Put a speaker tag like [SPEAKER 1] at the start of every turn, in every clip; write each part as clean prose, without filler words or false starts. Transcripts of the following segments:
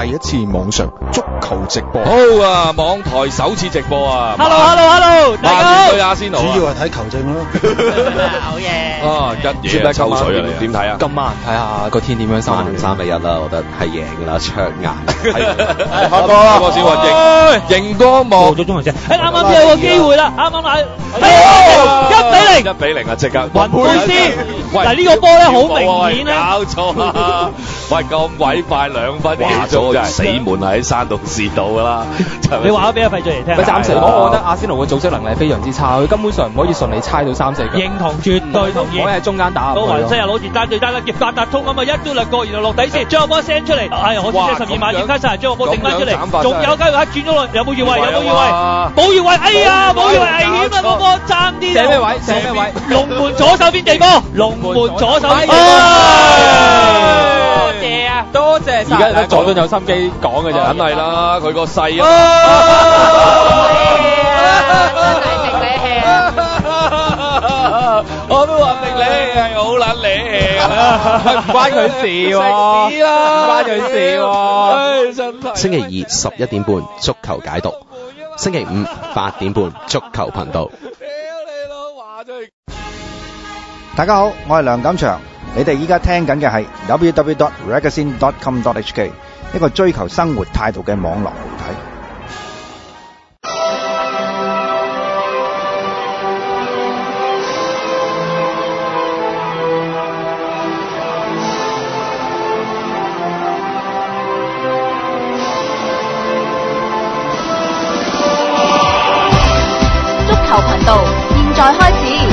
[SPEAKER 1] 第一次網上足球直播。
[SPEAKER 2] 好啊，網台首次直播啊
[SPEAKER 3] ！Hello， 大家好。
[SPEAKER 2] 對阿仙奴
[SPEAKER 4] 主要係睇球證咯。
[SPEAKER 3] 好嘢。
[SPEAKER 2] 啊，一嘢抽水啊！你點睇啊？
[SPEAKER 1] 今晚睇下個天點樣收。
[SPEAKER 5] 3-1啦，我覺得係贏㗎啦，卓顏。
[SPEAKER 2] 開波啦！小雲熒光幕
[SPEAKER 3] 過咗中場啫。啱啱有個機會啦，啱啱係1-0。
[SPEAKER 2] 1-0啊！即刻。
[SPEAKER 3] 雲佩斯。嗱呢個波咧好明顯咧。
[SPEAKER 2] 搞錯啊！喂，咁鬼快2分幾鐘真係死門喺山洞線度㗎啦！
[SPEAKER 3] 你話咗俾阿費俊嚟聽。
[SPEAKER 1] 暫時嚟講，我覺得阿仙奴嘅組織能力非常之差，佢根本上唔可以順利猜到3-4腳。
[SPEAKER 3] 認同，絕對同意。
[SPEAKER 1] 可以喺中間打。
[SPEAKER 3] 到雲西又攞住單對單啦，夾八達通咁啊，一刀掠過，然後落底線，將個波 send 出嚟。哎呀，我知12碼葉卡薩將個波頂翻出嚟，仲有機會一轉咗落，有冇越位？冇越位！哎呀，冇越位，危險啊！個波爭啲。
[SPEAKER 1] 射咩位？
[SPEAKER 3] 龍門左手邊地波，龍門左手邊。多謝
[SPEAKER 1] 而家得佐敦有心機講嘅啫，
[SPEAKER 2] 梗係啦，佢個勢啊！我都話明你係好撚你，
[SPEAKER 1] 唔關佢事喎，
[SPEAKER 2] 食屎啦，
[SPEAKER 1] 唔關佢事喎。
[SPEAKER 2] 真係。
[SPEAKER 5] 星期二11點半足球解讀，星期五8點半足球頻道。
[SPEAKER 4] 大家好，我係梁錦祥，你哋依家聽緊嘅係 www.ragazine.com.hk 一個追求生活態度嘅網絡媒體。
[SPEAKER 6] 足球頻道現在開始。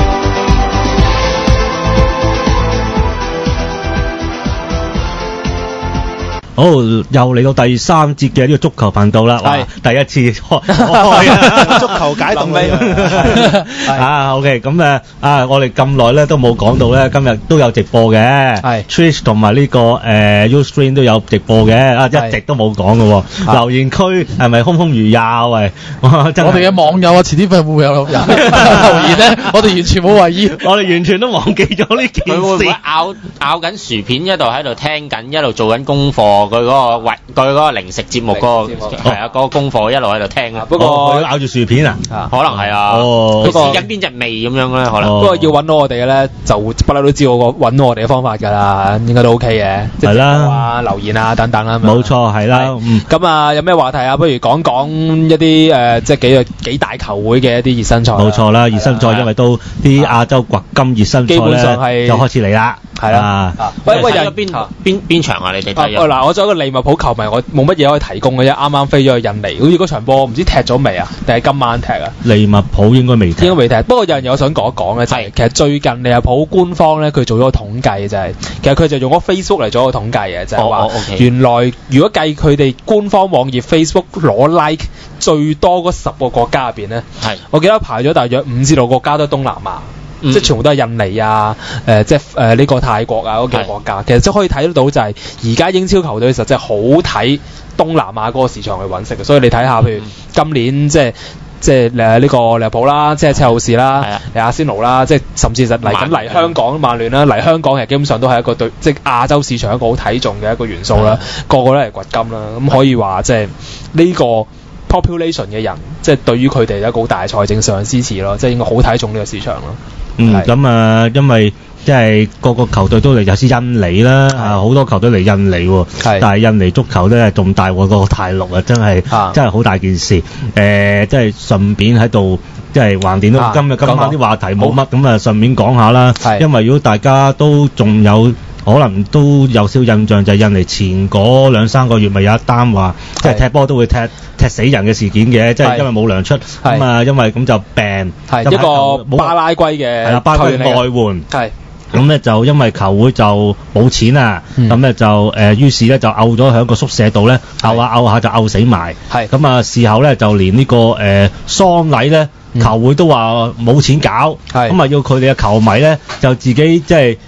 [SPEAKER 3] 好，又嚟到第3節嘅呢個足球頻道啦，係第一次開
[SPEAKER 4] 足球解讀
[SPEAKER 3] 啊 ，OK， 咁我哋咁耐咧都冇講到咧，今日都有直播嘅，係 Twitch 同埋呢個Ustream 都有直播嘅，一直都冇講嘅喎，留言區係咪空空如也？喂，我
[SPEAKER 7] 哋嘅網友啊，遲啲會唔會有人留言咧？我哋完全冇懷疑，
[SPEAKER 3] 我哋完全都忘記咗呢件事。
[SPEAKER 8] 佢會唔會咬緊薯片一路喺度聽緊，一路做緊功課？佢嗰個零食節目嗰個功課一路喺度聽啊。
[SPEAKER 3] 不過佢咬住薯片啊，
[SPEAKER 8] 可能係啊。佢試緊邊隻味咁樣咧，可能。
[SPEAKER 1] 不過要揾到我哋嘅咧，就不嬲都知道揾到我哋嘅方法㗎啦，應該都 OK 嘅。
[SPEAKER 3] 係啦，
[SPEAKER 1] 留言啊等等啦。
[SPEAKER 3] 冇錯，係啦。
[SPEAKER 1] 咁啊，有咩話題啊？不如講一啲即係幾大球會嘅一啲熱身賽。
[SPEAKER 3] 冇錯啦，熱身賽因為都啲亞洲掘金熱身賽咧，基本上係就開始嚟啦。係啦。
[SPEAKER 8] 喂，有邊場啊？你哋睇
[SPEAKER 1] 嗱，我作為一個利物浦球迷，我冇乜嘢可以提供嘅啫。啱啱飛咗去印尼，好似嗰場波唔知踢咗未啊？定係今晚踢啊？
[SPEAKER 3] 利物浦應該未踢。
[SPEAKER 1] 不過有樣嘢我想講一講咧，就係其實最近利物浦官方咧，佢做咗個統計，就係其實佢就用咗 Facebook 嚟做個統計嘅，就係話原來如果計佢哋官方網頁 Facebook 攞 like 最多嗰10個國家入邊咧，我記得排咗大約5至6個國家都係東南亞。即係全部都係印尼啊，即係呢個泰國啊嗰幾個國家，其實即係可以睇得到就係而家英超球隊實際好睇東南亞嗰個市場去揾食嘅，所以你睇下譬如今年即係呢個利物浦啦，即係車路士啦，阿仙奴啦，即係甚至實嚟香港曼聯啦，嚟香港其實基本上都係一個對即係亞洲市場一個好睇重嘅一個元素啦，個個都嚟掘金啦，咁可以話即係呢個 population 嘅人，即係對於佢哋有一個好大嘅財政上嘅支持咯，即係應該好睇重呢個市場咯。
[SPEAKER 3] 咁因為即係個個球隊都嚟，有啲印尼啦，好多球隊嚟印尼喎，但係印尼足球咧仲大過個大陸啊，真係好大件事。即係順便喺度，即係橫掂都今晚啲話題冇乜，咁啊順便講下啦。因為如果大家都仲有可能都有少印象，就係印尼前嗰2-3個月咪有一單話，即係踢波都會踢死人嘅事件嘅，即係因為冇糧出，咁啊因為咁就病，
[SPEAKER 1] 一個巴拉圭嘅
[SPEAKER 3] 巴拉圭外援，咁咧就因為球會就冇錢啊，咁咧就於是咧就漚咗喺個宿舍度咧，漚下就漚死埋，咁啊事後咧就連呢個喪禮咧，球會都話冇錢搞，咁啊要佢哋嘅球迷咧就自己即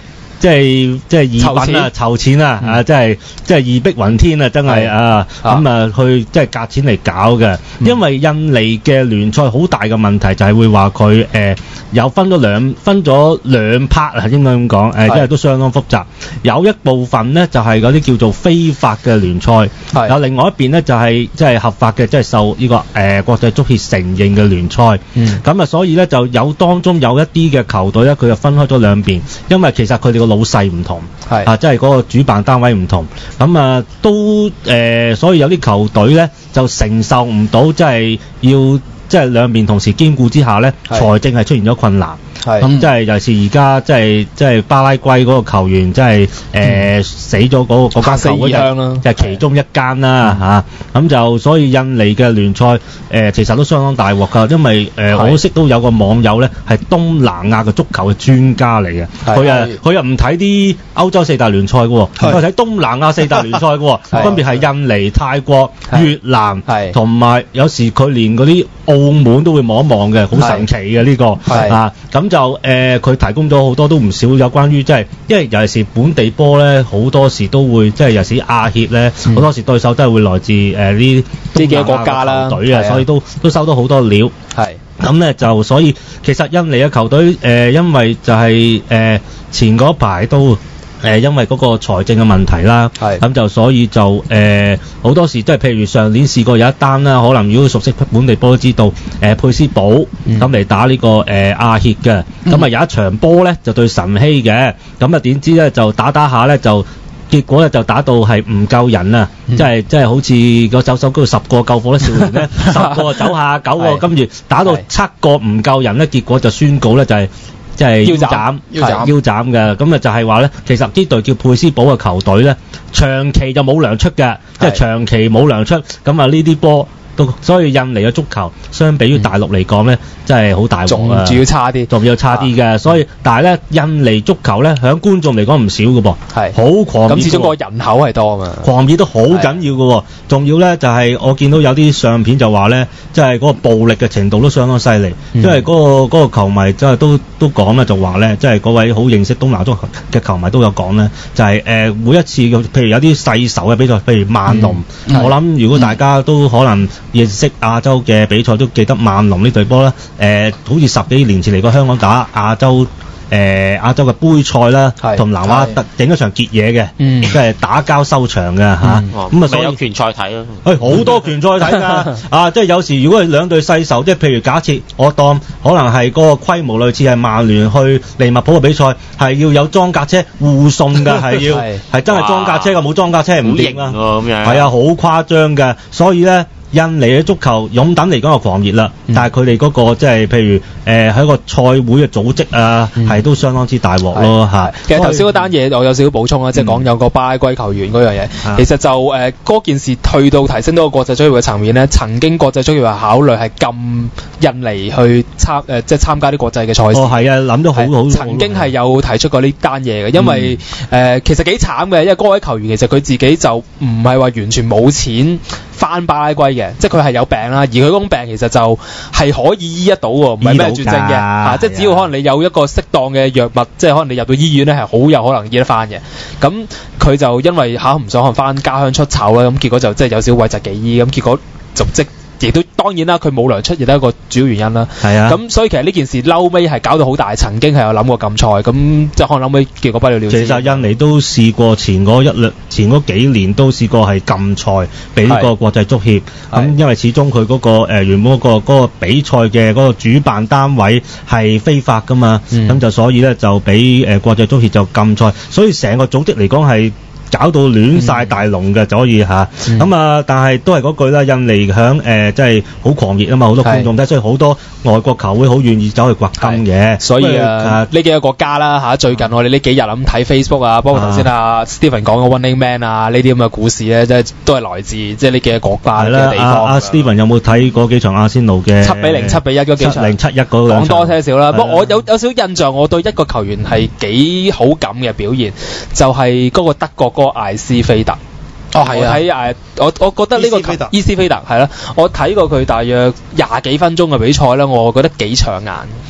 [SPEAKER 3] 係義品啊，籌錢啊，即係義薄雲天啊，真係啊，咁啊去即係夾錢嚟搞嘅。因為印尼嘅聯賽好大嘅問題就係會話佢有分咗兩 part 啊，應該咁講，因為都相當複雜。有一部分呢就係嗰啲叫做非法嘅聯賽，有另外一邊呢就係即係合法嘅，即係受呢個國際足協承認嘅聯賽。咁啊，所以呢就有當中有一啲嘅球隊呢，佢就分開咗兩邊，因為其實佢哋個老細唔同，即係嗰個主辦單位唔同，咁啊都所以有啲球隊呢就承受唔到，即係要即係兩邊同時兼顧之下呢，財政係出現咗困難。咁即係尤其是而家即係巴拉圭嗰個球員，即係死咗嗰間球會就係其中一間啦嚇。咁就所以印尼嘅聯賽其實都相當大鑊㗎，因為我識都有個網友咧係東南亞嘅足球嘅專家嚟嘅，佢又唔睇啲歐洲四大聯賽嘅喎，佢睇東南亞四大聯賽嘅喎，分別係印尼、泰國、越南，同埋有時佢連嗰啲澳門都會望一望嘅，好神奇嘅呢個啊。咁就佢提供咗好多都唔少有關於即係，因為尤其是本地波咧，好多時都會即係尤其是亞協咧，好多時對手都係會來自呢幾個國家啦隊啊，所以都收到好多料。咁咧就所以其實印尼嘅球隊因為就係前嗰排都因為嗰個財政嘅問題啦，咁就所以就好多時即係譬如上年試過有一單啦，可能如果熟悉本地波都知道，佩斯堡咁嚟打呢個亞協嘅，咁啊有一場波咧就對晨曦嘅，咁啊點知咧就打下咧就結果咧就打到係唔夠人啊，即係好似個走手嗰度10個救火啲少年咧，10個走下9個，跟住打到7個唔夠人咧，結果就宣告咧就係即係腰斬嘅。咁啊就係話咧，其實呢隊叫佩斯堡嘅球隊咧，長期就冇糧出嘅，即係長期冇糧出，咁啊呢啲波都，所以印尼嘅足球相比於大陸嚟講咧，真係好大鑊啊！仲要差啲嘅，所以但係咧，印尼足球咧，響觀眾嚟講唔少嘅噃，好狂熱。咁始終個人口係多啊嘛，狂熱都好緊要嘅喎。仲要咧就係我見到有啲相片就話咧，即係嗰個暴力嘅程度都相當犀利，因為嗰個球迷即係都講咧，就話咧，即係嗰位好認識東南亞足球嘅球迷都有講咧，就係每一次譬如有啲世仇嘅比賽，譬如萬隆，我諗如果大家都可能認識亞洲嘅比賽，都記得萬隆呢隊波啦。好似10幾年前嚟過香港打亞洲嘅杯賽啦，同南華整一場結嘢嘅，即係打交收場嘅嚇。咁啊，所以有拳賽睇咯。好多拳賽睇㗎啊！即係有時如果係兩隊世仇，即係譬如假設我當可能係嗰個規模類似係曼聯去利物浦嘅比賽，係要有裝甲車護送㗎，係真係裝甲車㗎，冇裝甲車唔掂啊！係啊，好誇張㗎，所以咧。印尼嘅足球勇膽嚟講係狂熱啦，但係佢哋嗰個即係譬如喺個賽會嘅組織啊，係都相當之大鑊咯嚇。
[SPEAKER 1] 其實頭先嗰單嘢我有少少補充啊，即係講有個巴拉圭球員嗰樣嘢，其實就嗰件事去到提升到個國際足協嘅層面咧，曾經國際足協係考慮係禁印尼去即係參加啲國際嘅賽事。
[SPEAKER 3] 係啊，諗咗好。
[SPEAKER 1] 曾經係有提出過呢單嘢嘅，因為其實幾慘嘅，因為嗰位球員其實佢自己就唔係話完全冇錢翻巴拉圭嘅。即係佢係有病啦，而佢嗰種病其實就係可以醫得到喎，唔係咩絕症嘅，即係只要可能你有一個適當嘅藥物，即係可能你入到醫院咧係好有可能醫得翻嘅。咁佢就因為唔想可能翻家鄉出醜啦，咁結果就即係有少少諱疾忌醫，咁結果就亦都當然啦，佢冇糧出亦都係一個主要原因啦。係啊，咁所以其實呢件事嬲尾係搞到好大，曾經係有諗過禁賽，咁即係可能嬲尾結果不了了之。
[SPEAKER 3] 其實印尼都試過前嗰幾年都試過係禁賽俾呢個國際足協，咁因為始終佢嗰個原本嗰個比賽嘅嗰個主辦單位係非法噶嘛，咁就所以咧就俾國際足協就禁賽，所以成個組織嚟講係搞到亂晒大龍嘅，所以嚇咁啊！但係都係嗰句啦，印尼響即係好狂熱啊嘛，好多觀眾睇，所以好多外國球會好願意走去掘金嘅。
[SPEAKER 1] 所以呢幾個國家啦嚇，最近我哋呢幾日咁睇 Facebook 啊，包括頭先Stephen 講嘅 Running Man 啊，呢啲咁嘅故事咧，即係都係來自即係呢幾個國家嘅地方。
[SPEAKER 3] Stephen 有冇睇嗰幾場阿仙奴嘅
[SPEAKER 1] 7-0、7-1嗰幾場
[SPEAKER 3] ？7-0、7-1嗰兩場。
[SPEAKER 1] 講多些少啦，不過我有少少印象，我對一個球員係幾好感嘅表現，就係嗰個德國嗰個艾斯菲特。係啊，我覺得呢個伊斯菲特係啦，我睇過佢大約20幾分鐘嘅比賽咧，我覺得幾搶眼。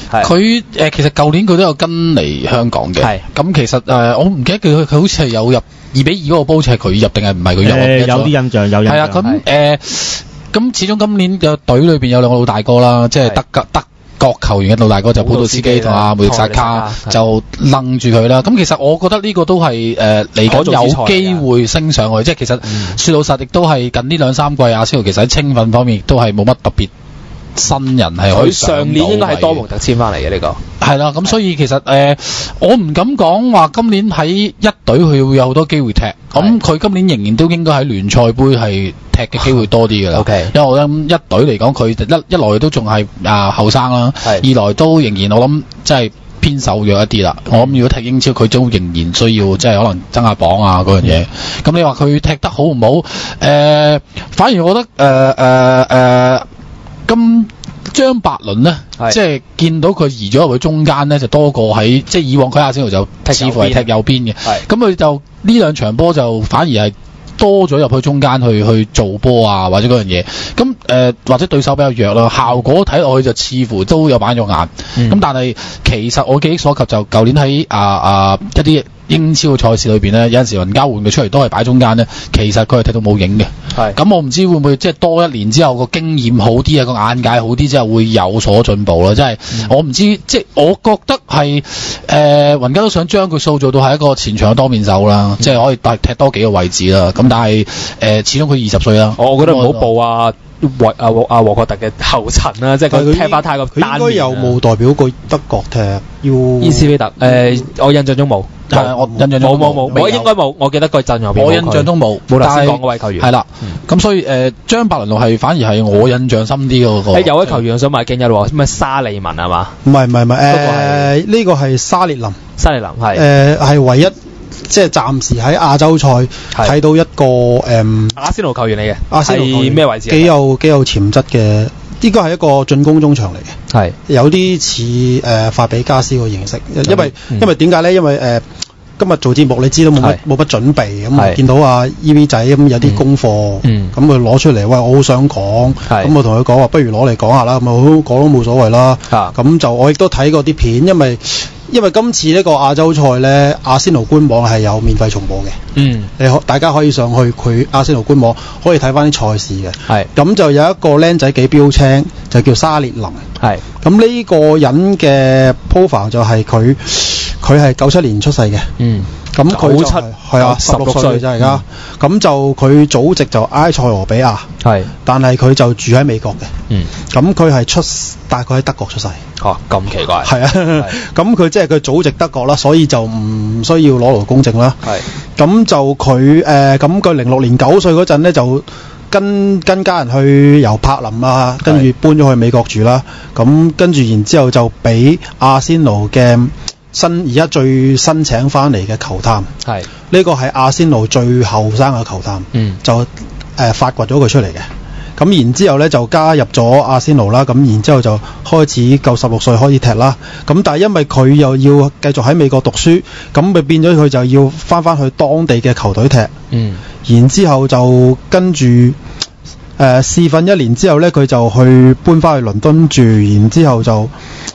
[SPEAKER 7] 佢其實舊年佢都有跟嚟香港嘅。係。咁其實我唔記得佢好似係有入2-2嗰個波，係佢入定係唔係佢入？
[SPEAKER 3] 有啲印象，有印象。
[SPEAKER 7] 係啊，咁始終今年嘅隊裏邊有兩個老大哥啦，即係德國球員嘅老大哥就普杜斯基同阿梅迪薩卡就楞住佢啦。咁其實我覺得呢個都係嚟緊有機會升上去。即係其實説老實，亦都係近呢2-3季阿仙奴其實喺青訓方面亦都係冇乜特別新人係可以上到。佢上年應該係多蒙特簽翻嚟嘅呢個。係啦，咁所以其實我唔敢講話今年喺一隊佢會有好多機會踢。咁佢今年仍然都應該喺聯賽杯係踢嘅機會多啲㗎啦。Okay. 因為我諗一隊嚟講，佢一來都仲係後生啦，二來都仍然我諗即係偏瘦弱一啲啦。我諗如果踢英超，佢都仍然需要即係可能增下磅啊嗰樣嘢。咁你話佢踢得好唔好？反而我覺得咁張伯倫呢，即係見到佢移咗入去中間呢，就多過喺即係以往佢阿仙奴就似乎係踢右邊嘅。咁佢就呢兩場波就反而係多咗入去中間去做波啊，或者嗰樣嘢。咁或者對手比較弱啦，效果睇落去就似乎都有板咗眼。咁但係其實我記憶所及就舊年喺一啲英超嘅賽事裏邊咧，有陣時雲加換佢出嚟都係擺中間咧，其實佢係踢到冇影嘅。咁我唔知會唔會即係多一年之後個經驗好啲啊，個眼界好啲之後會有所進步咯。即係我唔知，即係我覺得係雲加都想將佢塑造到係一個前場嘅多面手啦，即係可以踢多幾個位置啦。咁但係始終佢20歲啦，我覺得唔好報沃克特嘅後塵啦，即係佢踢法太過單面。佢應該有冇代表過德國踢伊斯菲特？我印象中冇。我印象中冇，我應該冇。我記得個陣容我印象中冇。冇頭先講嗰位球員。係啦，咁所以張伯倫路係反而係我印象深啲嗰個。有位球員想買驚一喎，咩沙利文係嘛？唔係，呢個係沙列林。沙列林係係唯一。即係暫時喺亞洲賽睇到一個阿仙奴球員嚟嘅，阿仙奴球員咩位置？幾有潛質嘅，應該係一個進攻中場嚟嘅，係有啲似法比加斯個形式。因為點解咧？因為今日做節目你知道冇乜準備，咁見到阿 EV 仔咁有啲功課，咁佢攞出嚟，喂我好想講，咁我同佢講話，不如攞嚟講下啦，咁啊講都冇所謂啦。咁就我亦都睇過啲片，因為今次呢個亞洲賽咧，阿仙奴官網係有免費重播嘅。大家可以上去佢阿仙奴官網，可以睇翻啲賽事嘅。咁就有一個僆仔幾標青，就叫沙列林。咁呢個人嘅 profile 就係佢係97年出世嘅。咁佢就係16歲啫而家。咁就佢祖籍就埃塞俄比亞。但係佢就住喺美國嘅。咁佢係大概喺德國出世。咁奇怪。係啊。咁佢即係佢祖籍德國啦，所以就唔需要攞勞工證啦。咁就佢咁佢06年9歲嗰陣咧，就跟家人去由柏林啊，跟住搬咗去美國住啦。咁跟住然之後就俾阿仙奴嘅而家最新請翻嚟嘅球探。呢個係阿仙奴最後生嘅球探。就發掘咗佢出嚟嘅。咁然之後咧就加入咗阿仙奴啦，咁然之後就開始夠16歲開始踢啦。咁但係因為佢又要繼續喺美國讀書，咁咪變咗佢就要翻去當地嘅球隊踢。然之後就跟住試訓1年之後咧，佢就搬翻去倫敦住，然之後就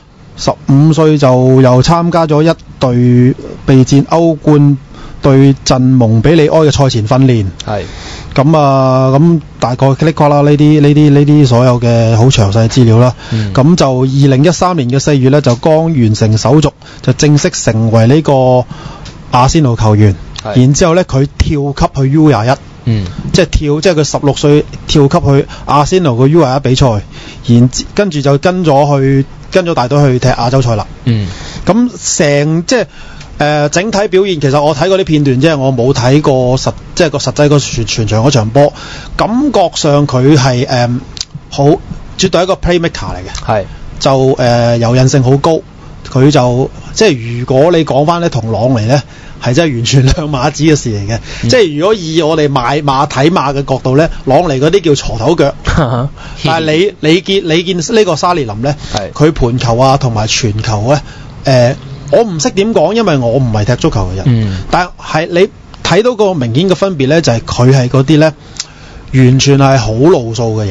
[SPEAKER 7] 15歲就又參加咗一隊備戰歐冠對陣蒙彼利埃嘅賽前訓練。咁大概click qua啦，呢啲所有嘅好詳細資料啦。咁就2013年嘅4月咧，就剛完成手續，就正式成為呢個阿仙奴球員。然之後咧，佢跳級去 U21，即係佢16歲跳級去阿仙奴嘅 U21比賽，跟住就跟咗大隊去踢亞洲賽啦。咁整體表現其實我睇過啲片段，即係我冇睇過實際個全場嗰場波，感覺上佢係好絕對係一個 playmaker 嚟嘅，就柔韌性好高。佢就即係如果你講翻咧同朗尼咧，係真係完全兩碼子嘅事嚟嘅。即係如果以我哋買馬睇馬嘅角度咧，朗尼嗰啲叫鋤頭腳，但係你見呢個沙列林咧，佢盤球啊同埋傳球咧，我唔識點講，因為我唔係踢足球嘅人。但係你睇到個明顯嘅分別咧，就係佢係嗰啲咧完全係好路數嘅型，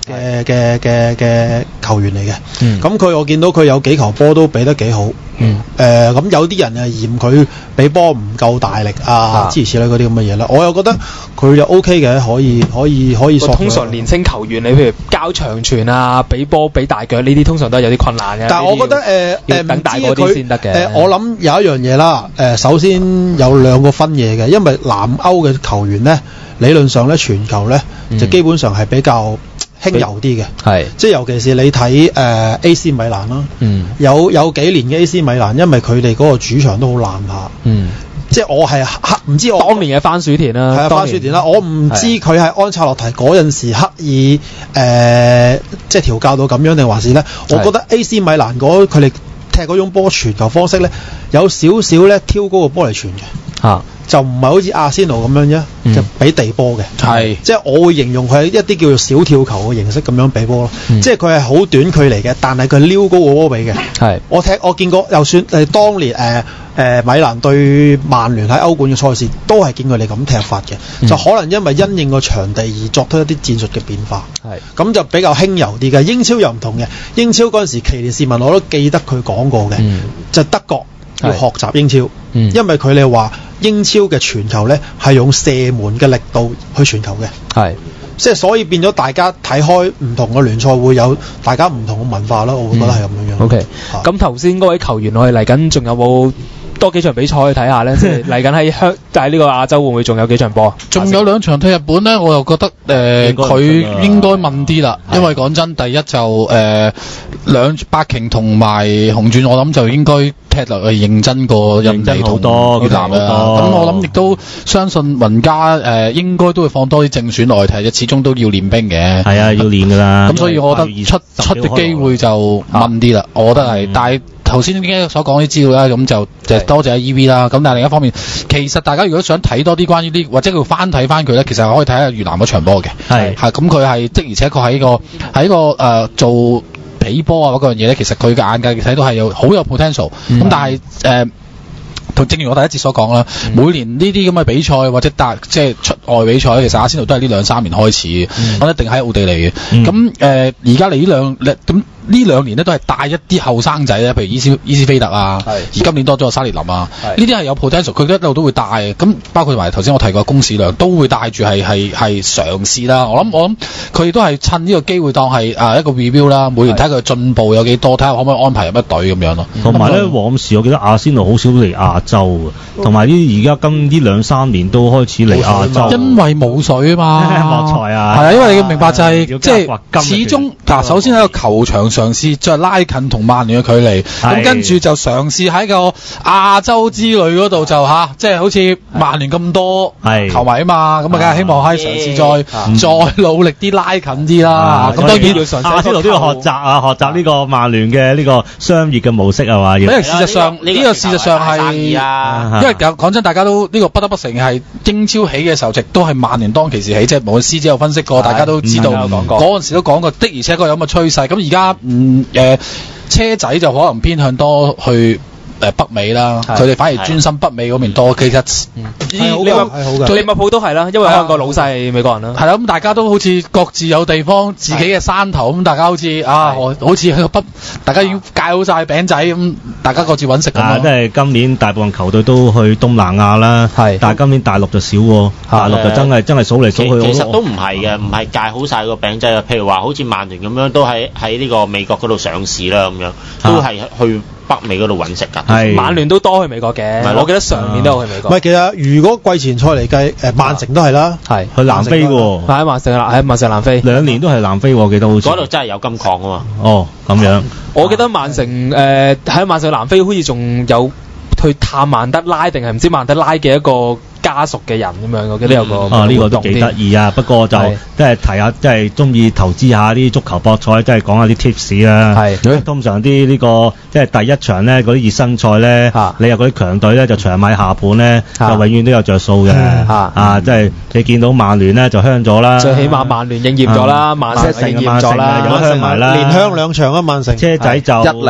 [SPEAKER 9] 嘅球員嚟嘅。咁佢我見到佢有幾球波都俾得幾好。咁有啲人嫌佢俾波唔夠大力啊，諸如此類嗰啲咁嘅嘢啦。我又覺得佢就 OK 嘅，可以索。
[SPEAKER 1] 通常年青球員你譬如交長傳啊，俾波俾大腳呢啲，通常都係有啲困難嘅。
[SPEAKER 9] 但係我覺得
[SPEAKER 1] 要等大個啲先得嘅。
[SPEAKER 9] 我諗有一樣嘢啦，首先有兩個分野嘅，因為南歐嘅球員咧，理論上咧傳球咧就基本上係比較輕柔啲嘅，即係尤其是你睇AC 米蘭啦，有幾年嘅 AC 米蘭，因為佢哋嗰個主場都好爛下，即係我係唔知我
[SPEAKER 1] 當年嘅番薯田啦，
[SPEAKER 9] 係啊番薯田啦，我唔知佢係安察洛提嗰陣時刻意即係調教到咁樣定還是咧？我覺得 AC 米蘭佢哋踢嗰種波傳球方式咧，有少少咧挑高個波嚟傳嘅。就唔係好似阿仙奴咁樣啫，就俾地波嘅，即係我會形容佢係一啲叫做小跳球嘅形式咁樣俾波咯，即係佢係好短距離嘅，但係佢撩高個波俾嘅。我見過，就算當年米蘭對曼聯喺歐冠嘅賽事，都係見佢哋咁踢法嘅，就可能因為因應個場地而作出一啲戰術嘅變化，咁就比較輕柔啲嘅。英超又唔同嘅，英超嗰陣時奇連士文我都記得佢講過嘅，就德國要學習英超，因為佢哋話英超嘅傳球咧係用射門嘅力度去傳球嘅，即係所以變咗大家睇開唔同嘅聯賽會有大家唔同嘅文化咯，我會覺得係咁樣樣。
[SPEAKER 1] OK，咁頭先嗰位球員我哋嚟緊仲有冇多幾場比賽去睇下咧？即係嚟緊喺呢個亞洲會唔會仲有幾場波？
[SPEAKER 7] 仲有2場踢日本咧，我又覺得佢應該問啲啦，因為講真，第一就百瓊同埋紅鑽，我諗就應該踢落係認真過印尼同越南啦。咁我諗亦都相信雲加應該都會放多啲正選落去踢，始終都要練兵嘅。
[SPEAKER 3] 係啊，要練㗎啦。
[SPEAKER 7] 咁所以我覺得出嘅機會就問啲啦，我覺得係，但係頭先所講啲資料啦，咁就多謝 EV 啦。咁但係另一方面，其實大家如果想睇多啲關於啲，或者佢翻睇翻佢咧，其實可以睇下越南嗰場波嘅。咁佢係的而且確喺個做比波啊嗰樣嘢咧，其實佢嘅眼界睇到係好有 potential。咁但係正如我第一節所講啦，每年呢啲咁嘅比賽或者即係出外比賽，其實阿仙奴都係呢2-3年開始，我一定喺奧地利嘅。咁而家嚟呢兩年咧都係帶一啲後生仔咧，譬如伊斯菲特啊，而今年多咗個沙列林啊，呢啲係有 potential， 佢一路都會帶嘅。咁包括埋頭先我提過公士良都會帶住係嘗試啦。我諗佢都係趁呢個機會當係一個 review 啦，每年睇佢進步有幾多，睇下可唔可以安排入一隊咁樣咯。
[SPEAKER 3] 同埋咧，往時我記得阿仙奴好少嚟亞洲嘅，同埋而家今呢2-3年都開始嚟亞洲，
[SPEAKER 7] 因為冇水啊嘛，
[SPEAKER 3] 莫才啊，
[SPEAKER 7] 係啊，因為你要明白就係即係始終首先喺個球場嘗試再拉近同曼聯嘅距離，咁跟住就嘗試喺個亞洲之旅嗰度就即係好似曼聯咁多球迷啊嘛，咁啊梗係希望可以嘗試再努力啲拉近啲啦。咁當然
[SPEAKER 3] 阿仙奴都要學習呢個曼聯嘅呢個商業嘅模式係嘛？
[SPEAKER 7] 因為事實上係，因為講真，大家都呢個不得不承認係英超起嘅時候，亦都係曼聯當其時起，即係無論師姐有分析過，大家都知道嗰陣時都講過的，而且確有咁嘅趨勢。咁而家車仔就可能偏向多去北美啦，佢哋反而專心北美嗰邊多。其實
[SPEAKER 1] 利物浦都係啦，因為香港老細係美國人啦。
[SPEAKER 7] 係啦，咁大家都好似各自有地方自己嘅山頭，咁大家好似好似喺個大家已經戒好晒餅仔咁，大家各自揾食咁。
[SPEAKER 3] 即係今年大部分球隊都去東南亞啦，但係今年大陸就少喎，大陸就真係數嚟數去。
[SPEAKER 8] 其實都唔係嘅，唔係戒好晒個餅仔嘅。譬如話好似曼聯咁樣，都喺呢個美國嗰度上市啦，咁樣都係去北美嗰度揾食㗎。
[SPEAKER 1] 曼聯都多去美國嘅，我記得上年都有去美國。
[SPEAKER 9] 唔係，其實如果季前賽嚟計，曼城都係啦，
[SPEAKER 3] 去南非喎，
[SPEAKER 1] 喺曼城南非
[SPEAKER 3] 2年都係南非喎，我記得好似。
[SPEAKER 8] 嗰度真係有金礦啊嘛。
[SPEAKER 3] 哦，咁樣。
[SPEAKER 1] 我記得曼城喺曼城南非好似仲有去探曼德拉定係唔知曼德拉嘅一個家屬嘅人咁樣，我記得有個
[SPEAKER 3] 呢個都幾得意啊！不過就即係提下，即係中意投資下啲足球博彩，即係講下啲 tips 啦。通常啲呢個即係第一場咧，嗰啲熱身賽咧，你有嗰啲強隊咧就長買下盤咧，就永遠都有着數嘅。即係你見到曼聯咧就香咗啦，
[SPEAKER 1] 最起碼曼聯應驗咗啦，曼城應驗咗啦，
[SPEAKER 3] 有香埋啦，
[SPEAKER 9] 連香2場啊，曼城。
[SPEAKER 3] 車仔就
[SPEAKER 5] 10。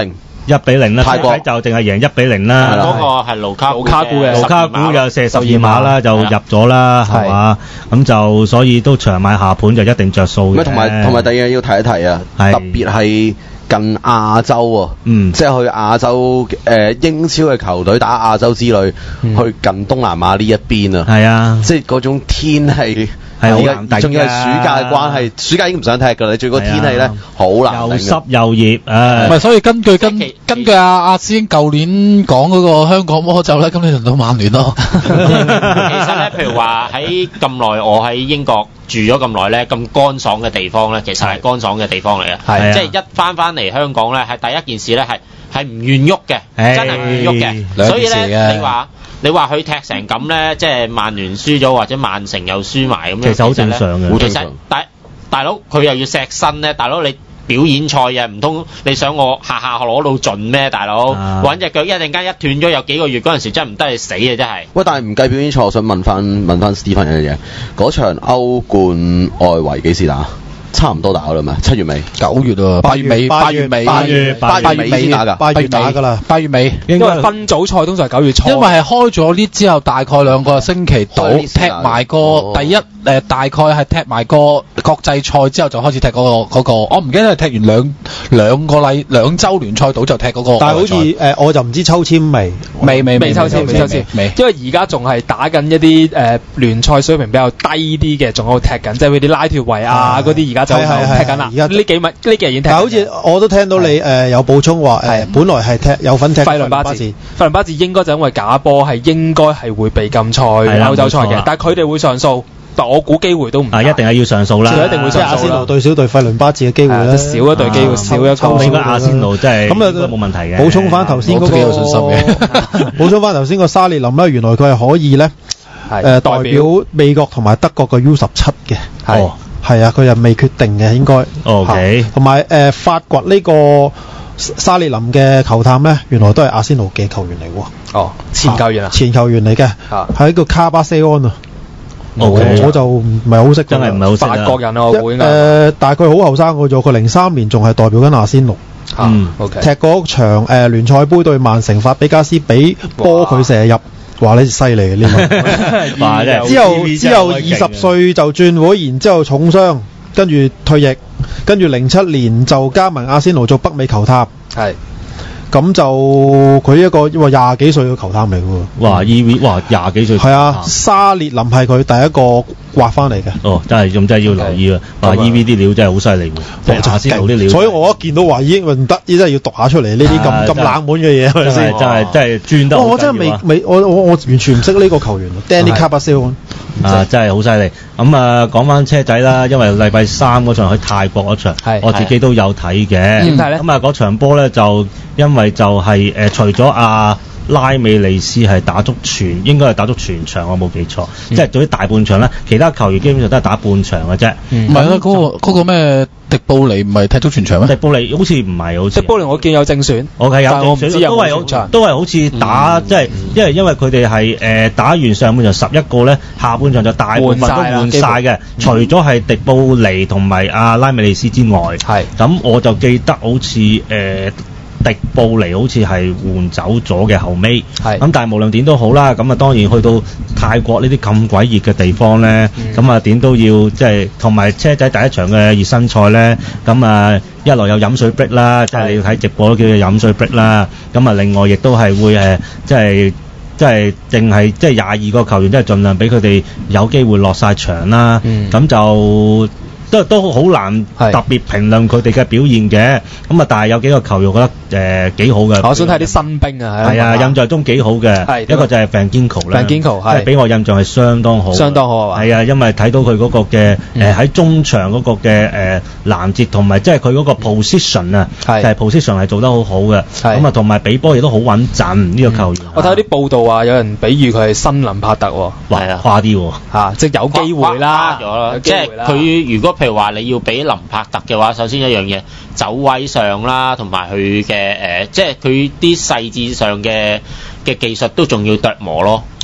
[SPEAKER 3] 1-0啦，
[SPEAKER 5] 泰國
[SPEAKER 3] 就淨係贏1-0啦。
[SPEAKER 8] 嗰個係盧卡古嘅
[SPEAKER 3] 盧卡古又射12碼啦，就入咗啦，係嘛？咁就所以都長買下盤就一定着數嘅。
[SPEAKER 5] 同埋第二樣要提一提啊，特別係近亞洲啊，即係去亞洲英超嘅球隊打亞洲之旅，去近東南亞呢一邊啊，係啊，即係嗰種天氣。係好難頂，仲要係暑假嘅關係，暑假已經唔想踢㗎啦。你最個天氣咧好難頂，又
[SPEAKER 3] 濕又熱，
[SPEAKER 7] 唔係，所以根據阿師兄舊年講嗰個香港魔咒咧，咁你輪到曼聯咯。
[SPEAKER 8] 其實咧，譬如話喺咁耐，我喺英國住咗咁耐咧，咁乾爽嘅地方咧，其實係乾爽嘅地方嚟嘅，即係一翻嚟香港咧，係第一件事咧係唔願喐嘅，真係唔願喐嘅。所以咧，你話佢踢成咁咧，即係曼聯輸咗或者曼城又輸埋咁樣，
[SPEAKER 3] 其實好正常嘅。
[SPEAKER 8] 其實大佬佢又要錫身咧，大佬你表演賽嘅，唔通你想我下攞到盡咩？大佬揾隻腳一陣間一斷咗有幾個月嗰陣時，真係唔得你死啊！真係。
[SPEAKER 5] 喂，但係唔計表演賽，我想問翻 Stephen 一樣嘢，嗰場歐冠外圍幾時打？差唔多打啦嘛，7月尾、
[SPEAKER 7] 9月啊，8月尾
[SPEAKER 5] 先打㗎
[SPEAKER 9] ，8月打㗎啦
[SPEAKER 7] ，8月尾。
[SPEAKER 1] 因為分組賽通常係9月初。
[SPEAKER 7] 因為係開咗呢之後，大概2個星期到踢埋個第一大概係踢埋個國際賽之後就開始踢嗰個，我唔記得係踢完兩週聯賽到就踢嗰個。
[SPEAKER 9] 但係好似我就唔知抽籤
[SPEAKER 1] 未抽籤，因為而家仲係打緊一啲聯賽水平比較低啲嘅，仲喺度踢緊，即係佢啲拉脫維亞嗰啲而家就踢緊啦。呢幾日已經踢緊。
[SPEAKER 9] 但係好似我都聽到你有補充話本來係有份踢
[SPEAKER 1] 費倫巴治應該就因為假波係應該係會被禁賽歐洲賽嘅，但係佢哋會上訴。但我估機會都唔大，
[SPEAKER 3] 一定係要上訴啦。
[SPEAKER 1] 一定會上訴。
[SPEAKER 9] 阿仙奴對小隊費倫巴治嘅機會咧，
[SPEAKER 1] 少一隊機會，少一個。
[SPEAKER 3] 應該阿仙奴真係咁啊，冇問題嘅。
[SPEAKER 9] 補充翻頭先嗰個，
[SPEAKER 7] 幾有信心嘅。
[SPEAKER 9] 補充翻頭先個沙列林咧，原來佢係可以咧，代表美國同埋德國嘅 U17嘅。係啊，佢又未決定嘅應該。
[SPEAKER 3] OK。
[SPEAKER 9] 同埋發掘呢個沙列林嘅球探咧，原來都係阿仙奴嘅球員嚟喎。
[SPEAKER 1] 哦，前球員啊？
[SPEAKER 9] 前球員嚟嘅，係一個卡巴西安啊。我就唔係好識，
[SPEAKER 3] 真係唔係好識。
[SPEAKER 1] 法國人啊，我估應該。
[SPEAKER 9] 但係佢好後生嘅啫，佢03年仲係代表緊阿仙奴。
[SPEAKER 1] OK。
[SPEAKER 9] 踢嗰場聯賽杯對曼城，法比加斯俾波佢射入，話你犀利嘅呢個。之後20歲就轉會，然之後重傷，跟住退役，跟住07年就加盟阿仙奴做北美球探。
[SPEAKER 1] 係。
[SPEAKER 9] 咁就佢一個20幾歲嘅球探嚟嘅喎。
[SPEAKER 3] 哇 ！EV 哇20幾歲。
[SPEAKER 9] 係啊，沙列林係佢第一個刮翻嚟嘅。
[SPEAKER 3] 哦，真係要留意啊！哇 ！EV 啲料真係好犀利喎，阿仙奴啲料。
[SPEAKER 9] 所以我一見到話已經唔得，真係要讀下出嚟呢啲咁冷門嘅嘢，係咪先？
[SPEAKER 3] 真係專得。
[SPEAKER 9] 我真係我完全唔識呢個球員 Danny Carvajal。
[SPEAKER 3] 真係好犀利。咁講翻車仔啦，因為禮拜3嗰場去泰國嗰場，我自己都有睇嘅。
[SPEAKER 1] 點睇咧？
[SPEAKER 3] 咁嗰場波咧就因為就係除咗拉美利斯係打足應該係打足全場，我冇記錯，即係做啲大半場啦。其他球員基本上都係打半場嘅啫。
[SPEAKER 7] 唔係啊，嗰個咩迪布尼唔係踢足全場咩？
[SPEAKER 3] 迪布尼好似唔係，好似。
[SPEAKER 1] 迪布尼我見有正選，
[SPEAKER 3] 我係有正選，
[SPEAKER 1] 我唔知有冇全場。
[SPEAKER 3] 都係好似打即係，因為佢哋係打完上半場11個咧，下半場就大部分都換晒嘅，除咗係迪布尼同埋拉美利斯之外。係。咁我就記得好似迪布尼好似係換走咗嘅後尾，咁但係無論點都好啦，咁當然去到泰國呢啲咁鬼熱嘅地方咧，咁點都要即係同埋車仔第一場嘅熱身賽咧，咁一來有飲水 break 啦，即係你要睇直播都叫做飲水 break 啦，咁另外亦都係會即係淨係即係22個球員，即係盡量俾佢哋有機會落晒場啦，咁就。都好難特別評論佢哋嘅表現嘅，咁但係有幾個球員覺得幾好嘅。
[SPEAKER 1] 我想睇啲新兵啊，
[SPEAKER 3] 係啊，印象中幾好嘅。一個就係 Van Ginkel 啦，即係俾我印象係相當好。
[SPEAKER 1] 相當好
[SPEAKER 3] 係啊，因為睇到佢嗰個嘅喺中場嗰個嘅攔截同埋即係佢嗰個 position 啊，就係 position 係做得好好嘅。咁同埋俾波亦都好穩陣呢個球員。
[SPEAKER 1] 我睇啲報道啊，有人比喻佢係新林柏特喎，
[SPEAKER 3] 誇啲喎，
[SPEAKER 1] 即係有機會啦，
[SPEAKER 8] 即係佢如果。譬如話你要俾林柏特嘅話，首先一樣嘢走位上啦，同埋佢嘅即係佢啲細緻上嘅技術都仲要琢磨咯。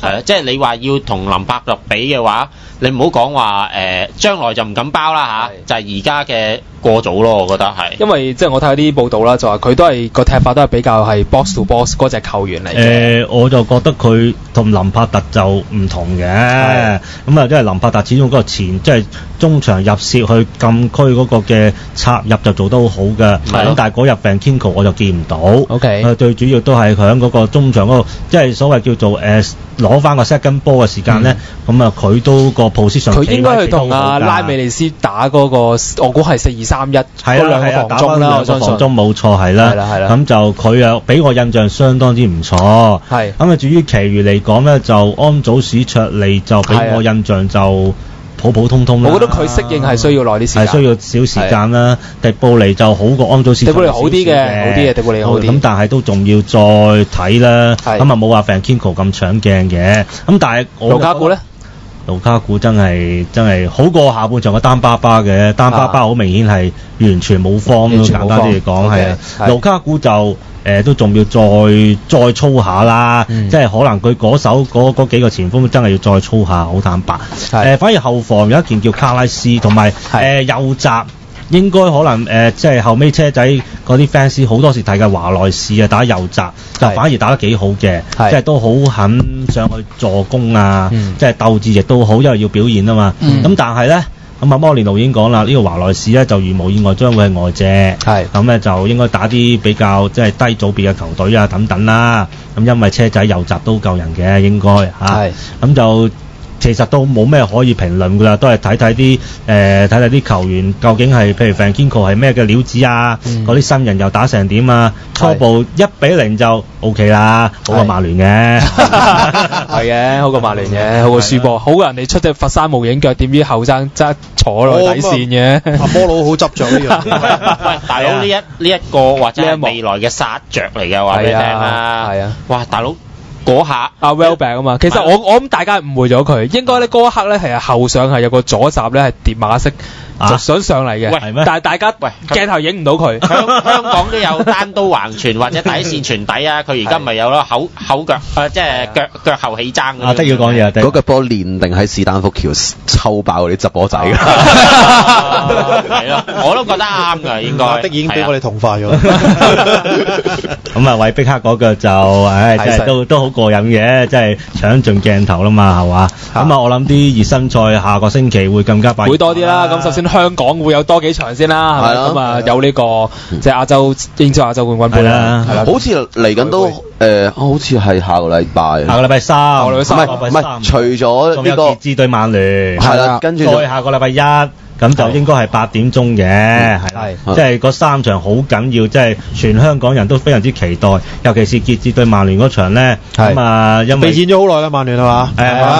[SPEAKER 8] 係啊，即係你話要同林柏特比嘅話，你唔好講話將來就唔敢包啦嚇，就係而家嘅過早咯，我覺得係。
[SPEAKER 1] 因為即係我睇啲報道啦，就話佢都係個踢法都係比較係 box to box 嗰隻球員嚟嘅。
[SPEAKER 3] 我就覺得佢同林柏特就唔同嘅，咁啊，因為林柏特始終嗰個即係中場入涉去禁區嗰個嘅插入就做得好好嘅，咁但係嗰日 Francisco 我就見唔到。
[SPEAKER 1] OK，
[SPEAKER 3] 最主要都係佢喺嗰個中場嗰個，即係所謂叫做攞翻個 second ball 嘅時間咧，咁啊佢都個 position
[SPEAKER 1] 佢應該去同拉美利斯打嗰個，我估係4-2-3-1嗰兩個防中啦，我相信
[SPEAKER 3] 防中冇錯係啦，咁就佢啊俾我印象相當之唔錯，咁啊至於其餘嚟講咧，就安祖史卓利就俾我印象就普普通通啦。
[SPEAKER 1] 我覺得佢適應係需要耐啲時間，
[SPEAKER 3] 係需要少時間啦。迪布尼就好過安祖史卓利，
[SPEAKER 1] 迪布尼好啲嘅，迪布尼好啲。
[SPEAKER 3] 咁但係都仲要再睇啦。咁啊冇話 Francisco 咁搶鏡嘅。咁但係
[SPEAKER 1] 盧卡古咧？
[SPEAKER 3] 盧卡古真係好過下半場嘅丹巴巴嘅，丹巴巴好明顯係完全冇方咯，簡單啲嚟講係啊。盧卡古就都仲要再操下啦，即係可能佢嗰手嗰幾個前鋒真係要再操下，好坦白。反而後防有一件叫卡拉斯，同埋右閘應該可能即係後尾車仔嗰啲 fans 好多時睇嘅華萊士啊打右閘就反而打得幾好嘅，即係都好肯上去助攻啊，即係鬥志亦都好，因為要表現啊嘛。咁但係咧。咁啊，摩連奴已經講啦，呢個華萊士咧就如無意外將會係外借，咁咧就應該打啲比較即係低組別嘅球隊啊等等啦。咁因為車仔右閘都夠人嘅，應該嚇，咁就其實都冇咩可以評論㗎啦，都係睇睇啲球員究竟係譬如 Francisco 係咩嘅料子啊，嗰啲新人又打成點啊？初步1-0就 OK 啦，好過曼聯嘅，
[SPEAKER 1] 係嘅，好過曼聯嘅，好過輸波，好過人哋出隻佛山無影腳，點知後生揸坐落底線嘅。
[SPEAKER 9] 阿摩佬好執着呢樣。
[SPEAKER 8] 喂，大佬呢一個或者係未來嘅殺着嚟嘅，話俾你聽啦。係啊，哇，大佬。嗰下
[SPEAKER 1] 阿 Welbeck 啊嘛，其實我諗大家誤會咗佢，應該咧嗰一刻咧係後上係有個左閘咧係疊馬式就想上嚟嘅，但係大家鏡頭影唔到佢。
[SPEAKER 8] 香港都有單刀橫傳或者底線傳底啊，佢而家咪有咯口腳即係腳後起爭
[SPEAKER 3] 啊！得要講嘢，
[SPEAKER 5] 嗰個波練定喺史丹福橋抽爆嗰啲執波仔㗎。
[SPEAKER 8] 係咯，我都覺得啱㗎，應該。
[SPEAKER 9] 的已經俾我哋同化咗。
[SPEAKER 3] 咁啊，韋碧克嗰腳就真係都好過癮嘅，即係搶盡鏡頭啦嘛，係嘛？咁啊，我諗啲熱身賽下個星期會更加快，
[SPEAKER 1] 會多啲啦。咁首先香港會有多幾場先啦，係咪？咁啊有呢個即係英超亞洲冠軍盃啦，係啦。
[SPEAKER 5] 好似嚟緊都好似係下個禮拜，
[SPEAKER 3] 下個禮拜三，
[SPEAKER 5] 唔係，除咗呢個
[SPEAKER 3] 傑志對曼聯，
[SPEAKER 5] 係啦，跟住
[SPEAKER 3] 再下個禮拜1。咁就應該係8點鐘嘅，係即係嗰3場好緊要，即係全香港人都非常之期待，尤其是傑志對曼聯嗰場咧。咁啊，因為
[SPEAKER 9] 備戰咗好耐啦，曼聯係嘛？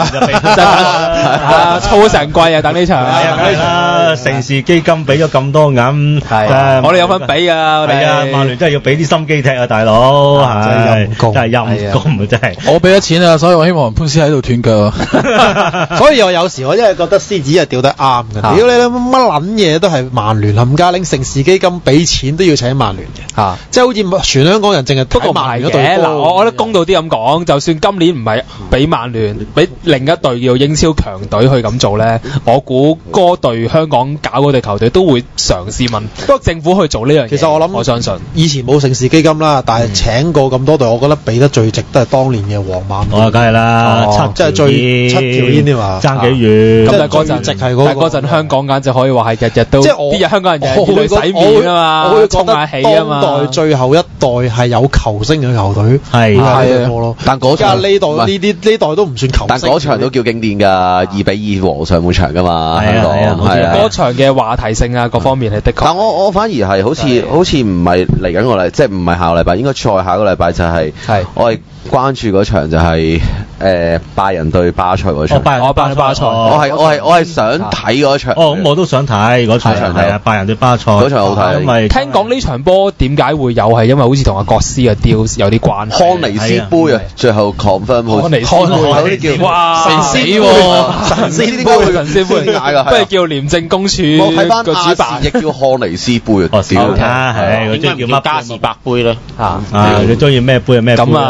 [SPEAKER 1] 操成季啊，等呢場。
[SPEAKER 3] 係啊，盛事基金俾咗咁多銀，
[SPEAKER 1] 我哋有份俾㗎。
[SPEAKER 3] 係啊，曼聯真係要俾啲心機踢啊，大佬。係真係陰功啊，真係。
[SPEAKER 7] 我俾咗錢啊，所以我希望潘斯喺度斷腳啊。
[SPEAKER 9] 所以我有時我真係覺得獅子係調得啱嘅。屌你！乜撚嘢都係曼聯冚家拎盛事基金俾錢都要請曼聯嘅，即係好似全香港人淨係睇曼聯嗰隊波。
[SPEAKER 1] 嗱，我覺得公道啲咁講，就算今年唔係俾曼聯，俾另一隊叫英超強隊去咁做咧，我估嗰隊香港搞嗰隊球隊都會嘗試問，不過政府去做呢樣嘢。
[SPEAKER 9] 其實我
[SPEAKER 1] 相信
[SPEAKER 9] 以前冇盛事基金啦，但係請過咁多隊，我覺得俾得最值都係當年嘅皇馬。
[SPEAKER 3] 梗係啦，
[SPEAKER 9] 即係7條煙添嘛，
[SPEAKER 3] 爭幾遠。
[SPEAKER 1] 咁但係嗰陣
[SPEAKER 9] 值係嗰
[SPEAKER 1] 陣香港簡直可以話係日日都，
[SPEAKER 9] 即係
[SPEAKER 1] 啲香港人日日洗面啊嘛，
[SPEAKER 9] 我會覺得
[SPEAKER 1] 衝下氣啊嘛。
[SPEAKER 9] 當代最後一代係有球星嘅球隊，
[SPEAKER 3] 係
[SPEAKER 9] 咯。
[SPEAKER 5] 但嗰場
[SPEAKER 9] 呢代都唔算球星，
[SPEAKER 5] 但嗰場都叫經典㗎，2-2和上半場㗎嘛。
[SPEAKER 3] 係啊，
[SPEAKER 1] 嗰場嘅話題性啊，各方面係的確。
[SPEAKER 5] 但我反而係好似唔係嚟緊個禮，即係唔係下個禮拜，應該再下個禮拜就係我係關注嗰場就係拜仁對巴塞嗰場。
[SPEAKER 1] 拜仁對巴塞，
[SPEAKER 5] 我係想睇嗰場。
[SPEAKER 3] 咁我都想睇嗰場，係啊，拜仁對巴塞
[SPEAKER 5] 嗰場好睇。
[SPEAKER 1] 因為聽講呢場波點解會有係因為好似同阿國斯嘅 deal 有啲關係。
[SPEAKER 5] 康尼斯杯啊，最後 confirm 好。
[SPEAKER 1] 康尼斯杯
[SPEAKER 5] 叫
[SPEAKER 1] 哇
[SPEAKER 9] 神仙喎，
[SPEAKER 5] 神仙杯點解㗎？
[SPEAKER 1] 不如叫廉政公署
[SPEAKER 5] 睇翻
[SPEAKER 1] 個主辦，
[SPEAKER 5] 亦叫康尼斯杯啊！
[SPEAKER 3] 屌，係佢中意叫乜
[SPEAKER 8] 加士伯杯咧？
[SPEAKER 3] 佢中意咩杯啊咩？
[SPEAKER 1] 咁啊幾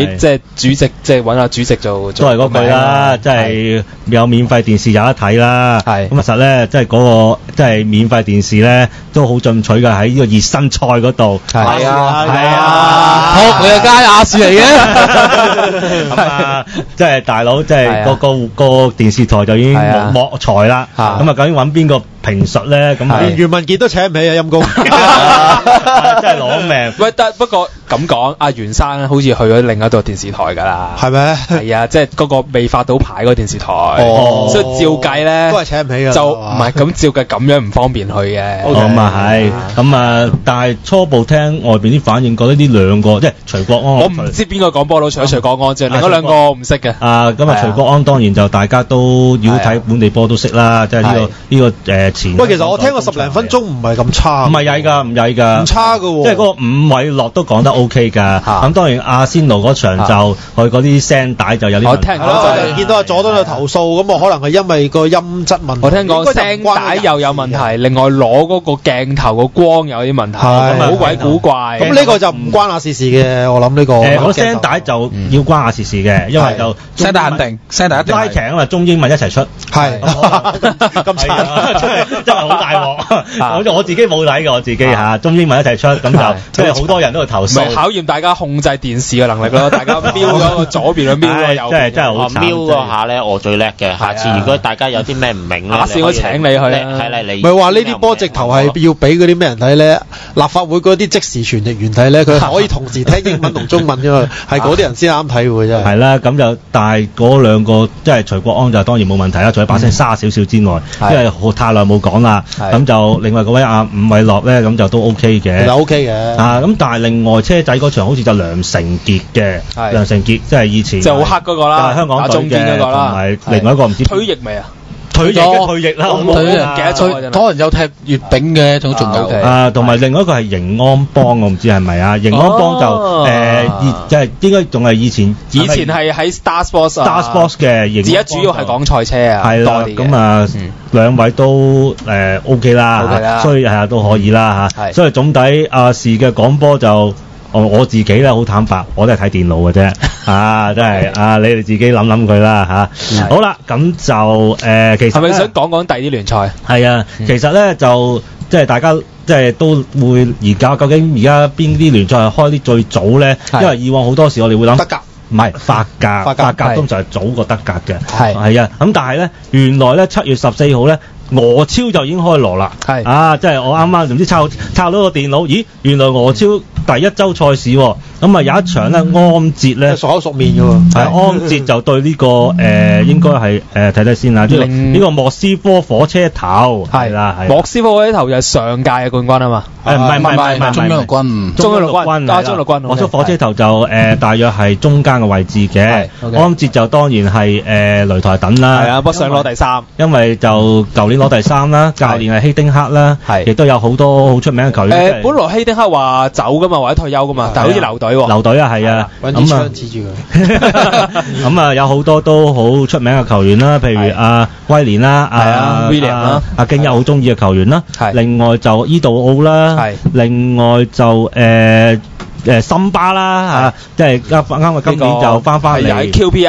[SPEAKER 1] 俾即係主席即係揾下主席做
[SPEAKER 3] 都係嗰句啦，即係有免費電視有得睇啦。係咁實咧，即係嗰個即係免費電視咧都好進取嘅喺呢個熱身賽嗰度。係啊，
[SPEAKER 7] 撲你個街亞視嚟嘅。
[SPEAKER 3] 咁啊，即係大佬，即係個電視台就已經莫才啦。咁啊，究竟揾邊個評述咧？咁
[SPEAKER 9] 連袁文傑都請唔起啊，陰公，
[SPEAKER 3] 真係攞命。
[SPEAKER 1] 喂，不過咁講，阿袁生好似去咗另一個電視台㗎啦。
[SPEAKER 9] 係咩？
[SPEAKER 1] 係啊，即係嗰個未發到牌嗰個電視台。所以照計咧
[SPEAKER 9] 都係請唔起㗎。
[SPEAKER 1] 就唔係咁照計咁樣唔方便去嘅。
[SPEAKER 3] 咁啊係，咁啊，但係初步聽外邊啲反應，覺得呢兩個即係徐國安，
[SPEAKER 1] 我唔知邊個講波佬，除咗徐國安啫，另嗰兩個我唔識嘅。
[SPEAKER 3] 咁啊，徐國安當然就大家都如果睇本地波都識啦，即係呢個前。
[SPEAKER 9] 喂，其實我聽過10零分鐘唔係咁差。
[SPEAKER 3] 唔係曳㗎，唔曳㗎。
[SPEAKER 9] 唔差㗎喎。
[SPEAKER 3] 即係嗰個伍偉樂都講得 OK 㗎。咁當然阿仙奴嗰場就佢嗰啲聲帶就有啲問題。
[SPEAKER 9] 我聽過見到阿佐敦有投訴，咁我可能係因為個音質問題。
[SPEAKER 1] 我聽講聲帶又有問題，另外攞嗰個鏡頭個光有啲問題，好鬼古怪。
[SPEAKER 9] 咁呢個就唔關亞視事嘅，我諗呢個。
[SPEAKER 3] 嗰聲帶就要關亞視事嘅，因為就
[SPEAKER 7] 聲帶肯定，聲帶一定。
[SPEAKER 3] 拉劇啊嘛，中英文一齊出。
[SPEAKER 9] 係。咁慘，
[SPEAKER 3] 真係好大鑊。我自己冇睇嘅，我自己嚇中英文一齊出，咁就即係好多人都去投訴。
[SPEAKER 1] 咪考驗大家控制電視嘅能力咯，大家瞄咗個左邊去瞄個右邊。
[SPEAKER 3] 真係好慘。
[SPEAKER 8] 瞄嗰下咧，我最叻嘅。下次如果大家有啲咩唔明咧，
[SPEAKER 1] 下次我請你去。
[SPEAKER 8] 係啦，你。
[SPEAKER 9] 咪話呢啲波直頭係要俾嗰啲咩人睇咧？立法會嗰啲即時傳譯員睇咧，佢可以同時聽英文同中文㗎嘛，係嗰啲人先啱睇喎，真係。
[SPEAKER 3] 係啦，咁就但係嗰兩個即係徐國安就當然冇問題啦，除咗把聲沙少少之外，因為太耐冇講啦，咁就另外嗰位阿伍偉樂咧，咁就都 OK 嘅。
[SPEAKER 9] 其實 OK 嘅。
[SPEAKER 3] 咁但係另外車仔嗰場好似就梁成傑嘅，梁成傑即係以前
[SPEAKER 1] 就好黑嗰個啦，
[SPEAKER 3] 香港隊嘅，同埋另外一個唔知
[SPEAKER 1] 退役未啊？
[SPEAKER 3] 退役啦，
[SPEAKER 1] 我唔記得咗，
[SPEAKER 7] 可能有踢月餅嘅，仲有。
[SPEAKER 3] 同埋另外一個係盈安邦，我唔知係咪啊？盈安邦就即係應該仲係以前
[SPEAKER 1] 係喺 Star
[SPEAKER 3] Sports 嘅，
[SPEAKER 1] 而家主要係講賽車啊，
[SPEAKER 3] 係啦，咁啊兩位都OK 啦，所以都可以啦嚇，所以總體亞視嘅廣播就。我自己咧好坦白，我都係睇電腦嘅啫，真係你哋自己諗諗佢啦嚇。好啦，咁就其實係
[SPEAKER 1] 咪想講講第二啲聯賽？
[SPEAKER 3] 係啊，其實咧就即係大家即係都會研究究竟而家邊啲聯賽係開啲最早咧？因為以往好多時我哋會諗
[SPEAKER 9] 德甲，
[SPEAKER 3] 唔係法甲通常係早過德甲嘅，
[SPEAKER 1] 係
[SPEAKER 3] 啊。咁但係咧原來咧7月14號咧。俄超就已經開鑼啦，即係我啱啱唔知抄到個電腦，咦，原來俄超第一週賽事喎，咁啊有一場咧安捷咧
[SPEAKER 9] 熟口熟面嘅喎，
[SPEAKER 3] 安捷就對呢個應該係睇睇先啦，呢個莫斯科火車頭係啦，
[SPEAKER 1] 莫斯科火車頭就係上屆嘅冠軍啊嘛，
[SPEAKER 3] 唔係
[SPEAKER 7] 中央陸軍，
[SPEAKER 1] 中央陸軍，
[SPEAKER 3] 莫斯科火車頭就大約係中間嘅位置嘅，安捷就當然係擂台等啦，
[SPEAKER 1] 係啊，不想攞第3，
[SPEAKER 3] 因為就舊年攞第3啦，教練係希丁克啦，亦都有好多好出名嘅球員。
[SPEAKER 1] 本來希丁克話走噶嘛，或者退休噶嘛，但係好似留隊喎。
[SPEAKER 3] 留隊啊，係啊，
[SPEAKER 9] 揾支槍指住佢。
[SPEAKER 3] 咁啊，有好多都好出名嘅球員啦，譬如阿威廉啦，
[SPEAKER 1] 威廉啦，
[SPEAKER 3] 阿京一好中意嘅球員啦。另外就伊杜奧啦，另外就森巴啦即係啱今年就翻嚟。
[SPEAKER 1] 喺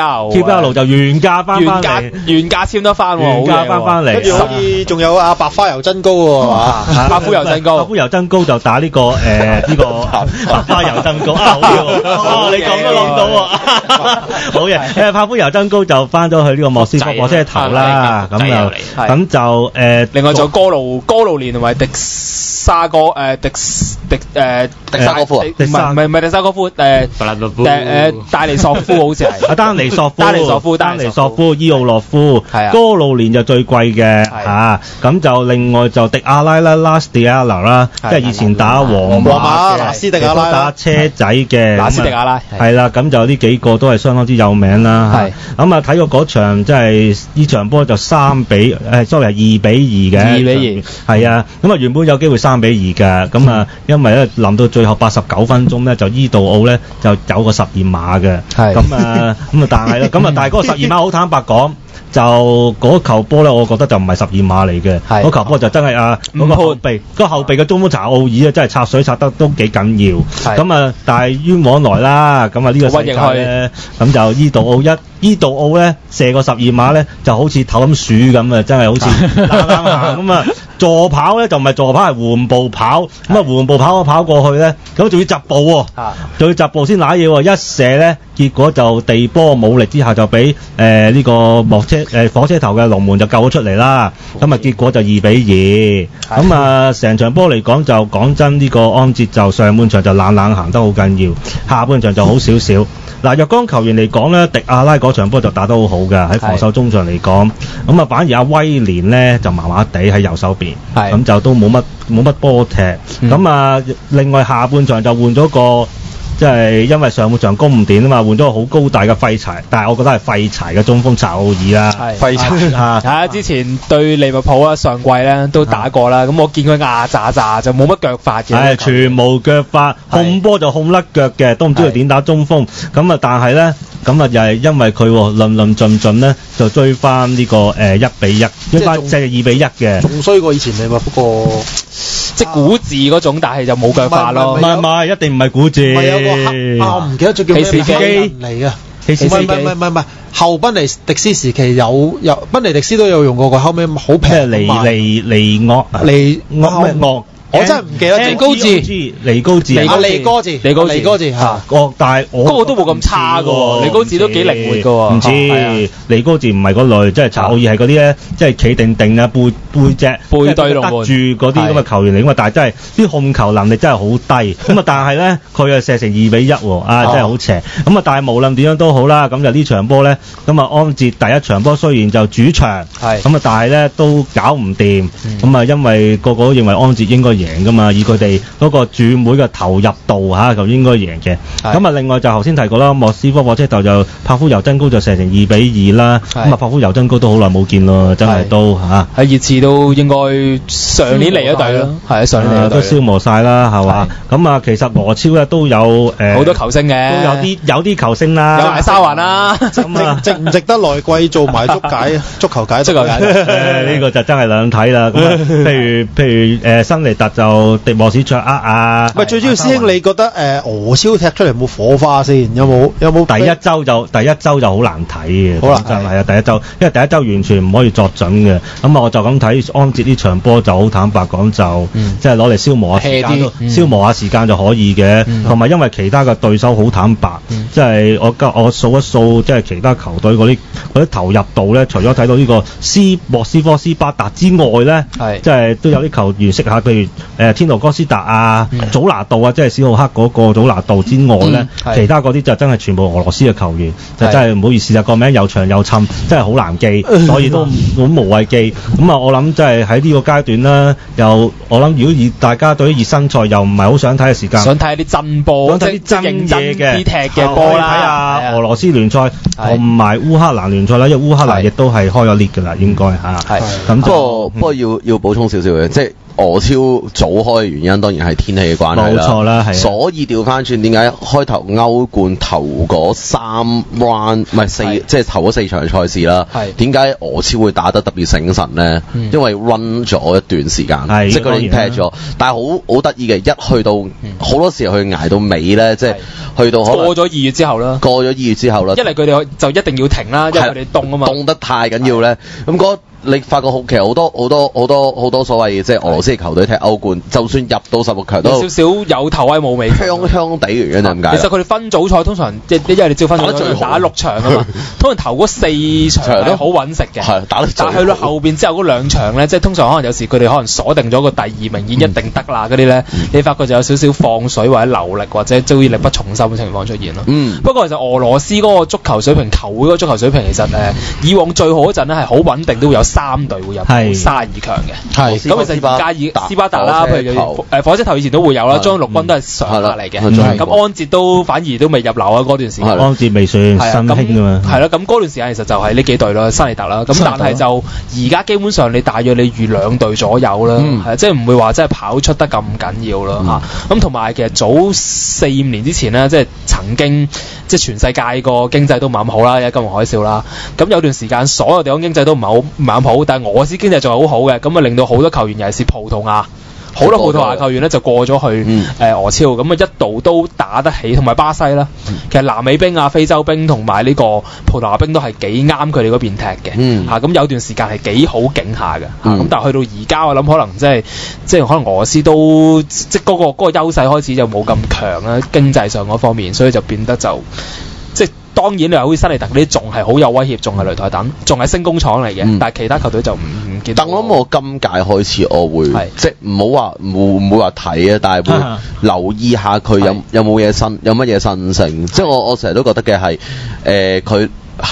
[SPEAKER 1] QPR
[SPEAKER 3] 就原價翻嚟，
[SPEAKER 1] 原價簽得翻喎，
[SPEAKER 3] 原價翻嚟。
[SPEAKER 9] 跟住好似仲有阿白花油真高喎，係嘛？
[SPEAKER 1] 白夫油真高，
[SPEAKER 3] 白夫油真高就打呢個白花油真高好嘢你講都諗到喎，好嘢！白夫油真高就翻咗去呢個莫斯科火車頭啦，咁就
[SPEAKER 1] 另外仲有哥路連同埋迪沙哥迪沙哥夫唔係迪沙哥夫戴尼索夫好似係
[SPEAKER 3] 丹尼索夫伊奧洛夫哥路連就最貴嘅咁就另外就迪亞拉啦拉斯迪亞拉啦，即係以前打皇馬
[SPEAKER 9] 拿斯迪亞拉
[SPEAKER 3] 打車仔嘅
[SPEAKER 1] 拿斯迪亞拉
[SPEAKER 3] 係啦，咁就呢幾個都係相當之有名啦。咁啊睇過嗰場即係呢場波就2-2嘅
[SPEAKER 1] ，2-2
[SPEAKER 3] 係啊，咁啊原本有機會3-2嘅，咁啊因為咧臨到最後89分鐘咧就伊杜奧咧就有個12碼嘅，咁啊但係咧咁啊但係嗰個12碼好坦白講就嗰球波咧，我覺得就唔係12碼嚟嘅，嗰球波就真係嗰個後備嘅中鋒查奧爾真係插水插得都幾緊要。咁啊，但係冤枉來啦，咁啊呢個世界咧，咁就伊杜奧咧射個12碼咧，就好似唞緊鼠咁啊，真係好似冷行咁啊！助跑咧就唔係助跑，係緩步跑，咁啊緩步跑過去咧，咁仲要疾步喎，仲要疾步先揦嘢喎，一射咧，結果就地波冇力之下就俾呢個火車頭嘅龍門就救咗出嚟啦，咁啊結果就2-2，咁啊成場波嚟講就講真呢個安捷就上半場就冷行得好緊要，下半場就好少少。嗱，若干球員嚟講咧，迪亞拉嗰場波就打得好好㗎，喺防守中場嚟講，咁啊反而阿威廉咧就麻麻地喺右手邊，咁就都冇乜波踢，咁啊另外下半場就換咗個。即係因為上半場攻唔掂啊嘛，換咗個好高大嘅廢柴，但係我覺得係廢柴嘅中鋒查奧爾啦。
[SPEAKER 1] 廢柴啊！之前對利物浦啊，上季咧都打過啦。咁我見佢牙渣就冇乜腳法嘅。
[SPEAKER 3] 係全無腳法，控波就控甩腳嘅，都唔知佢點打中鋒。咁啊，但係咧，咁啊又係因為佢論盡咧，就追翻呢個1-1，追翻即係2-1嘅。
[SPEAKER 9] 仲衰過以前利物浦個。
[SPEAKER 1] 即係古字嗰種，但係就冇腳法咯。
[SPEAKER 3] 唔係，一定唔係古字。
[SPEAKER 9] 唔係有個我唔記得咗叫咩人嚟嘅。唔係，後賓尼迪斯時期有賓尼迪斯都有用過，佢後尾好平。
[SPEAKER 3] 尼惡。
[SPEAKER 9] 我真係唔記得
[SPEAKER 3] 尼高字，尼高字嚇。但係
[SPEAKER 1] 我都冇咁差嘅喎，尼高字都幾靈活嘅喎。
[SPEAKER 3] 唔知尼高字唔係嗰類，即係查奧爾係嗰啲咧，即係企定背脊
[SPEAKER 1] 背對龍門
[SPEAKER 3] 得住嗰啲咁嘅球員嚟㗎嘛。但係真係啲控球能力真係好低。咁啊，但係咧佢又射成2-1喎，真係好邪。咁啊，但係無論點樣都好啦，咁就呢場波咧，咁啊安捷第一場波雖然就主場，咁啊，但係咧都搞唔掂。咁啊，因為個個都認為安捷應該贏㗎嘛，以佢哋嗰個轉會嘅投入度就應該贏嘅。咁啊，另外就頭先提過啦，莫斯科火車頭就柏夫尤真高就射成2-2啦。咁啊，柏夫尤真高都好耐冇見咯，真係都
[SPEAKER 1] 喺熱刺都應該上年嚟一隊咯，上年嚟一隊
[SPEAKER 3] 都消磨晒啦，係嘛？咁啊，其實俄超咧都有
[SPEAKER 1] 好多球星嘅，
[SPEAKER 3] 都有啲球星啦，
[SPEAKER 1] 有埋沙環啦，
[SPEAKER 9] 值唔值得來季做埋足球解？
[SPEAKER 3] 呢個就真係兩睇啦。咁啊，譬如新尼特就迪莫史卓厄啊。
[SPEAKER 9] 唔係最主要，師兄你覺得俄超踢出嚟有冇火花先？有冇？
[SPEAKER 3] 第一週就好難睇嘅，好難係啊！第一週，因為第一週完全唔可以作準嘅。咁啊，我就咁睇安捷呢場波就好坦白講就，即係攞嚟消磨下時間，消磨下時間就可以嘅。同埋因為其他嘅對手好坦白，即係我數一數，即係其他球隊嗰啲投入度咧，除咗睇到呢個莫斯科斯巴達之外咧，即係都有啲球員識下，譬如天奴哥斯達啊、祖拿度啊，即係史浩克嗰個祖拿度之外咧，其他嗰啲就真係全部俄羅斯嘅球員，就真係唔好意思啦，個名又長又沉，真係好難記，所以都好無謂記。咁啊，我諗即係喺呢個階段啦，我諗如果大家對於熱身賽又唔係好想睇嘅時間，
[SPEAKER 1] 想睇啲真波，
[SPEAKER 3] 想睇啲真嘢嘅
[SPEAKER 1] 踢嘅波啦，
[SPEAKER 3] 睇下俄羅斯聯賽同埋烏克蘭聯賽啦，因為烏克蘭亦都係開咗 league 㗎啦，應該嚇。
[SPEAKER 5] 咁不過要補充少少嘅，即係俄超早開嘅原因當然係天氣嘅關係啦，
[SPEAKER 3] 冇錯啦，係。
[SPEAKER 5] 所以調翻轉點解開頭歐冠頭嗰3 round 唔係4，即係頭嗰4場賽事啦，點解俄超會打得特別醒神咧？因為 run 咗一段時間，即係佢哋已經踢咗，但係好得意嘅，一去到好多時候去捱到尾咧，即係去到
[SPEAKER 1] 過咗2月之後啦，
[SPEAKER 5] 一嚟
[SPEAKER 1] 佢哋就一定要停啦，因為佢哋凍啊嘛，
[SPEAKER 5] 凍得太緊要咧，咁你發覺其實好多所謂即係俄羅斯嘅球隊踢歐冠，就算入到16強都
[SPEAKER 1] 有少少有頭威冇尾，
[SPEAKER 5] 香地原因就咁解。
[SPEAKER 1] 其實佢哋分組賽通常因為你照分組賽打6場啊嘛，通常頭嗰4場係好穩食嘅，但係去到後邊之後嗰2場咧，即係通常可能有時佢哋可能鎖定咗個第2名已經一定得啦嗰啲咧，你發覺就有少少放水或者流力或者招力不從心嘅情況出現咯。不過其實俄羅斯嗰個足球水平，球會嗰個足球水平其實以往最好嗰陣咧係好穩定，都會有 3隊會入到32強嘅。咁其實而家斯巴達啦，譬如火車頭以前都會有啦，中央陸軍都係常客嚟嘅。咁安捷都反而都未入流啊嗰段時間。
[SPEAKER 3] 安捷未算新興㗎嘛。
[SPEAKER 1] 係啦，咁嗰段時間其實就係呢幾隊啦，新利特啦。咁但係就而家基本上你大約你預2隊左右啦，係即係唔會話真係跑出得咁緊要啦嚇。咁同埋其實早4-5年之前咧，即係曾經即係全世界個經濟都唔係咁好啦，有金融海嘯啦。咁有段時間所有地方經濟都唔係咁好，但係俄羅斯經濟仲係好好嘅，咁啊令到好多球員尤其是葡萄牙。好多葡萄牙球員咧就過咗去俄超，咁啊一度都打得起，同埋巴西啦。其實南美兵啊、非洲兵同埋呢個葡萄牙兵都係幾啱佢哋嗰邊踢嘅嚇。咁有段時間係幾好景下嘅嚇。咁但係去到而家我諗可能即係可能俄羅斯都即係嗰個優勢開始就冇咁強啦，經濟上嗰方面，所以就變得就即係。當然你話好似新利特嗰啲仲係好有威脅，仲係擂台等，仲係星工廠嚟嘅，但係其他球隊就唔見。
[SPEAKER 5] 但我諗我今屆開始我會即係唔會話睇啊，但係會留意下佢有冇嘢新，有乜嘢新性。即係我成日都覺得嘅係佢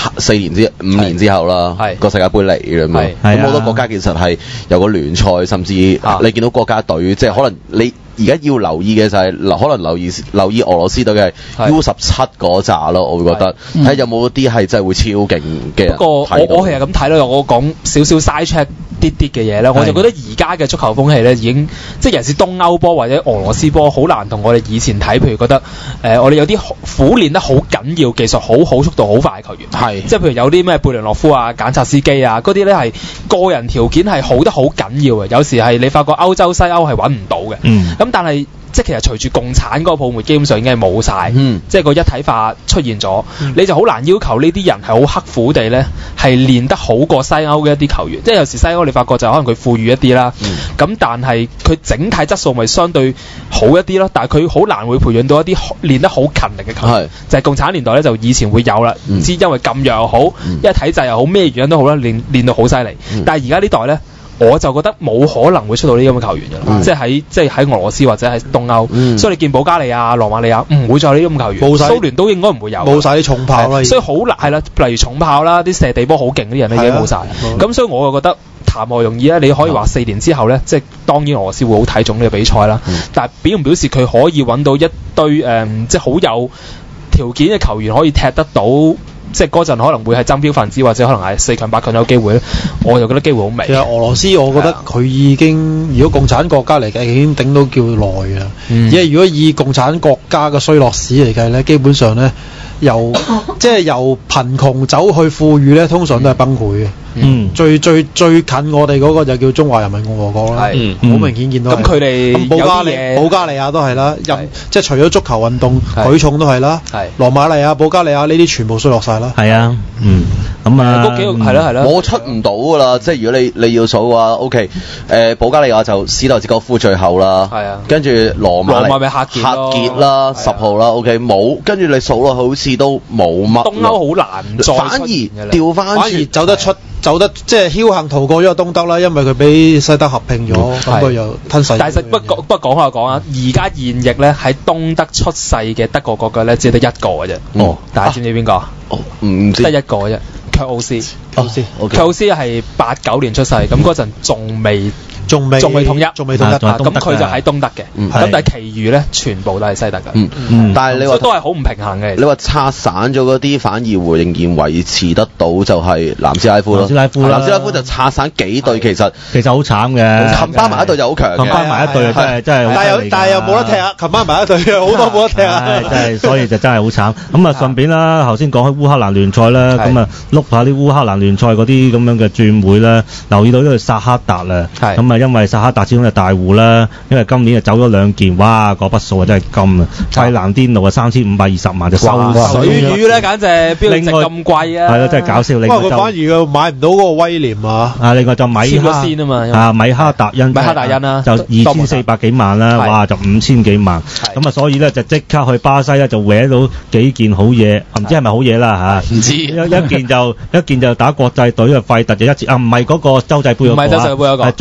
[SPEAKER 5] 5年之後啦，個世界盃嚟嘅嘛。咁好多國家其實係有個聯賽，甚至你見到國家隊，即係可能你。而家要留意嘅就係可能留意俄羅斯隊嘅 U17 嗰扎咯，我會覺得睇有冇啲係真係會超勁嘅。不過我
[SPEAKER 1] 其實咁睇咯，我講少少 side check 啲嘅嘢咧，我就覺得而家嘅足球風氣咧已經即係尤其是東歐波或者俄羅斯波好難同我哋以前睇，譬如覺得我哋有啲苦練得好緊要、技術好好、速度好快嘅球員，即係譬如有啲咩貝倫諾夫啊、簡察斯基啊嗰啲咧係個人條件係好得好緊要嘅，有時係你發覺歐洲西歐係揾唔到嘅。咁但係即係其實隨住共產嗰個泡沫基本上已經係冇晒，即係個一體化出現咗，你就好難要求呢啲人係好刻苦地咧係練得好過西歐嘅一啲球員。即係有時西歐你發覺就可能佢富裕一啲啦，咁但係佢整體質素咪相對好一啲咯。但係佢好難會培養到一啲練得好勤力嘅球員。就係共產年代咧就以前會有啦，唔知因為禁藥又好，因為體制又好，咩原因都好啦，練到好犀利。但係而家呢代咧。我就覺得冇可能會出到呢啲咁嘅球員嘅，即係喺俄羅斯或者喺東歐，所以你見保加利亞、羅馬尼亞唔會再有呢啲咁嘅球員，蘇聯都應該唔會有，
[SPEAKER 9] 冇晒啲重炮啦，
[SPEAKER 1] 所以好難係啦，例如重炮啦，啲射地波好勁啲人咧已經冇晒，咁所以我就覺得談何容易咧？你可以話4年之後咧，即係當然俄羅斯會好睇重呢個比賽啦，但係表唔表示佢可以揾到一堆即係好有條件嘅球員可以踢得到？即係嗰陣可能會係爭標分子，或者可能係4強8強有機會咧，我就覺得機會好微。
[SPEAKER 9] 其實俄羅斯我覺得佢已經，如果共產國家嚟計，已經頂到叫耐啊。因為如果以共產國家嘅衰落史嚟計咧，基本上咧即係由貧窮走去富裕咧，通常都係崩潰嘅。最近我哋嗰個就叫中華人民共和國啦，好明顯見到。
[SPEAKER 1] 咁佢哋
[SPEAKER 9] 保加利亞都係啦，即係除咗足球運動，舉重都係啦。羅馬尼亞、保加利亞呢啲全部衰落晒啦。
[SPEAKER 3] 係啊，咁啊，
[SPEAKER 1] 嗰幾個係啦，
[SPEAKER 5] 我出唔到㗎啦。即係如果你要數嘅話 ，OK， 保加利亞就史代哲科夫最後啦，跟住羅馬咪赫傑啦，10號啦 ，OK 冇，跟住你數落好似都冇乜。
[SPEAKER 1] 東歐好難再出現㗎啦，
[SPEAKER 5] 反而
[SPEAKER 9] 走得即係僥倖逃過咗東德啦，因為佢俾西德合併咗，咁佢又吞噬。
[SPEAKER 1] 但係不過講下講啊，而家現役咧喺東德出世嘅德國國腳咧，只係得一個嘅啫。大家知唔知邊個？
[SPEAKER 5] 唔知。
[SPEAKER 1] 得一個嘅啫，卻奧斯。卻奧斯係89年出世，咁嗰陣仲未統一，咁佢就喺東德嘅，咁但係其餘咧全部都係西德嘅，
[SPEAKER 5] 但係你話
[SPEAKER 1] 都係好唔平衡嘅。
[SPEAKER 5] 你話拆散咗嗰啲，反而會仍然維持得到，就係南斯拉夫咯。南斯拉夫就拆散幾隊，其實好慘嘅。冚翻埋一隊就好強，
[SPEAKER 3] 冚翻埋一隊真係。
[SPEAKER 9] 但係又冇得踢啊！冚翻埋一隊好多冇得踢啊！
[SPEAKER 3] 真係，所以就真係好慘。咁啊，順便啦，頭先講開烏克蘭聯賽啦，咁啊碌下啲烏克蘭聯賽嗰啲咁樣嘅轉會啦，留意到呢個薩克達啦，咁啊因為薩克達始終係大戶啦，因為今年就走咗2件，哇嗰筆數啊真係金啊！費蘭甸奴啊3520萬就收
[SPEAKER 1] 水魚咧，簡直標值咁貴啊！
[SPEAKER 3] 係咯，真係搞笑。
[SPEAKER 9] 不過佢反而佢買唔到嗰個威廉啊！
[SPEAKER 3] 另外就米哈達恩啦，就2400幾萬啦，哇就5000幾萬，咁啊所以咧就即刻去巴西咧就搲到幾件好嘢，唔知係咪好嘢啦嚇？
[SPEAKER 1] 唔知
[SPEAKER 3] 一件就打國際隊嘅費特就1次唔係嗰個洲際杯嗰個，係中場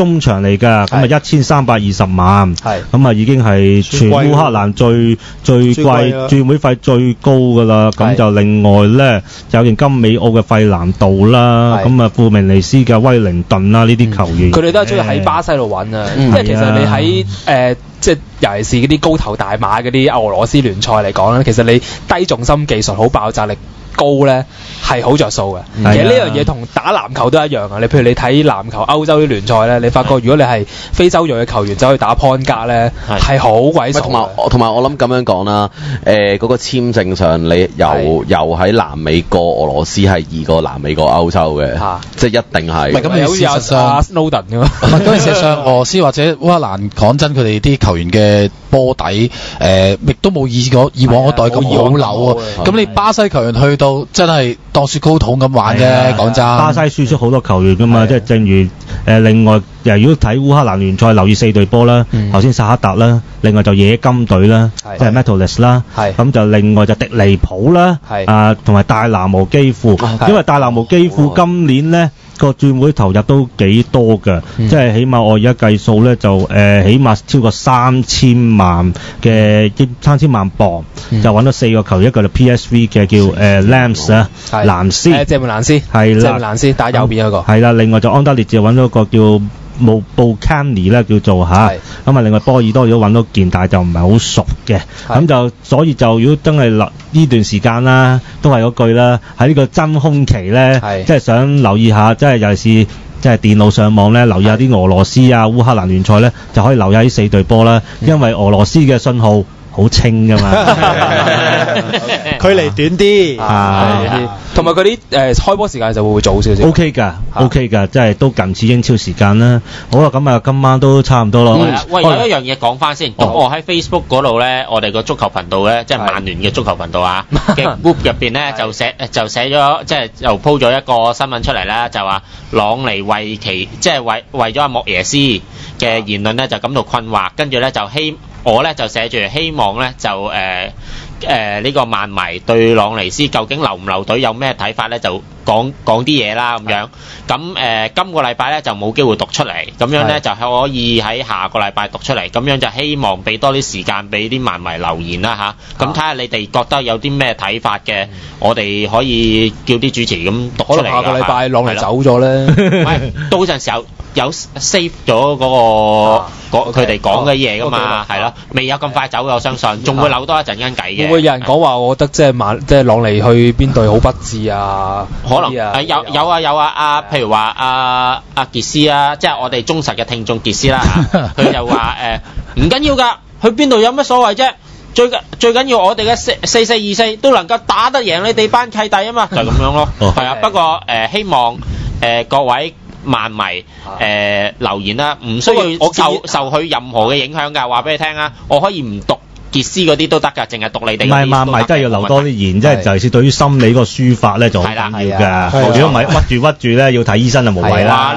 [SPEAKER 3] 嚟㗎，咁啊1320萬，咁啊已經係全烏克蘭最貴轉會費最高㗎啦。咁就另外咧有件金美奧嘅費南道啦，咁啊富明尼斯嘅威靈頓啦，呢啲球員
[SPEAKER 1] 佢哋都係中意喺巴西度揾啊，因為其實你喺即係尤其是嗰啲高頭大馬嗰啲俄羅斯聯賽嚟講咧，其實你低重心技術好爆炸力高咧係好着數嘅。其實呢樣嘢同打籃球都一樣啊！你譬如你睇籃球歐洲啲聯賽咧，你發覺如果你係非洲裔嘅球員走去打 point guard 咧，係好鬼數。
[SPEAKER 5] 同埋我諗咁樣講啦，嗰個簽證上你由喺南美過俄羅斯係易過南美過歐洲嘅，即係一定係。
[SPEAKER 7] 唔係咁，你事實上
[SPEAKER 1] Snowden 㗎嘛？
[SPEAKER 7] 唔係咁，事實上俄羅斯或者烏克蘭講真，佢哋啲球員嘅波底亦都冇以往嗰代咁好扭啊！咁你巴西球員去到真係當雪糕筒咁玩啫，講真。
[SPEAKER 3] 巴西輸出好多球員㗎嘛，即係正如另外如果睇烏克蘭聯賽，留意4隊波啦，頭先薩克達啦，另外就野金隊啦，即係 Metalist 啦，咁就另外就迪尼普啦，同埋戴拿模基庫，因為戴拿模基庫今年咧個轉會投入都幾多㗎，即係起碼我而家計數咧就起碼超過3000萬磅，就揾到4個球員，一個就 PSV 嘅叫Lams 啊，蘭斯，
[SPEAKER 1] 謝梅蘭斯，
[SPEAKER 3] 係啦，
[SPEAKER 1] 謝梅蘭斯打右邊嗰個，
[SPEAKER 3] 係啦，另外就安德烈就揾到個叫布卡尼啦，叫做嚇，咁啊另外波爾多如果揾到件，但係就唔係好熟嘅，咁就所以就如果真係呢段時間啦，都係嗰句啦，喺呢個真空期咧，即係想留意下，即係尤其是即係電腦上網咧，留意下啲俄羅斯啊、烏克蘭聯賽咧，就可以留意下呢4隊波啦，因為俄羅斯嘅信號好清㗎嘛，
[SPEAKER 9] 距離短啲，
[SPEAKER 1] 同埋嗰啲開波時間就會早少少。
[SPEAKER 3] OK 㗎，即係都近似英超時間啦。好啦，咁啊今晚都差唔多咯。
[SPEAKER 8] 喂，有一樣嘢講翻先，咁我喺 Facebook 嗰度咧，我哋個足球頻道咧，即係曼聯嘅足球頻道啊嘅 group 入邊咧，就寫咗，即係又 po 咗一個新聞出嚟啦，就話朗尼為咗阿莫耶斯嘅言論咧就感到困惑，跟住咧就我咧就寫住希望咧就呢個曼迷對朗尼斯究竟留唔留隊有咩睇法咧，就講啲嘢啦咁樣。咁今個禮拜咧就冇機會讀出嚟，咁樣咧就可以喺下個禮拜讀出嚟。咁樣就希望俾多啲時間俾啲曼迷留言啦嚇。咁睇下你哋覺得有啲咩睇法嘅，我哋可以叫啲主持咁讀出嚟。
[SPEAKER 1] 下個禮拜朗尼走咗咧，
[SPEAKER 8] 到陣時候有 save 咗佢哋講嘅嘢噶嘛，係咯，未有咁快走嘅，我相信仲會扭多一陣間計嘅。
[SPEAKER 1] 會唔會有人講話？我覺得即係朗尼去邊隊好不智啊？
[SPEAKER 8] 可能有啊，譬如話阿傑斯啊，即係我哋忠實嘅聽眾傑斯啦，佢就話唔緊要㗎，去邊度有乜所謂啫？最緊要我哋嘅4424都能夠打得贏你哋班契弟啊嘛，就係咁樣咯。係啊，不過希望各位曼迷留言啦，唔需要受佢任何嘅影響㗎。話俾你聽啊，我可以唔讀傑斯嗰啲都得㗎，淨係讀你哋。唔係曼迷真係要留多啲言，即係尤其是對於心理嗰個書法咧就好緊要㗎。如果唔係屈住咧，要睇醫生就無謂啦。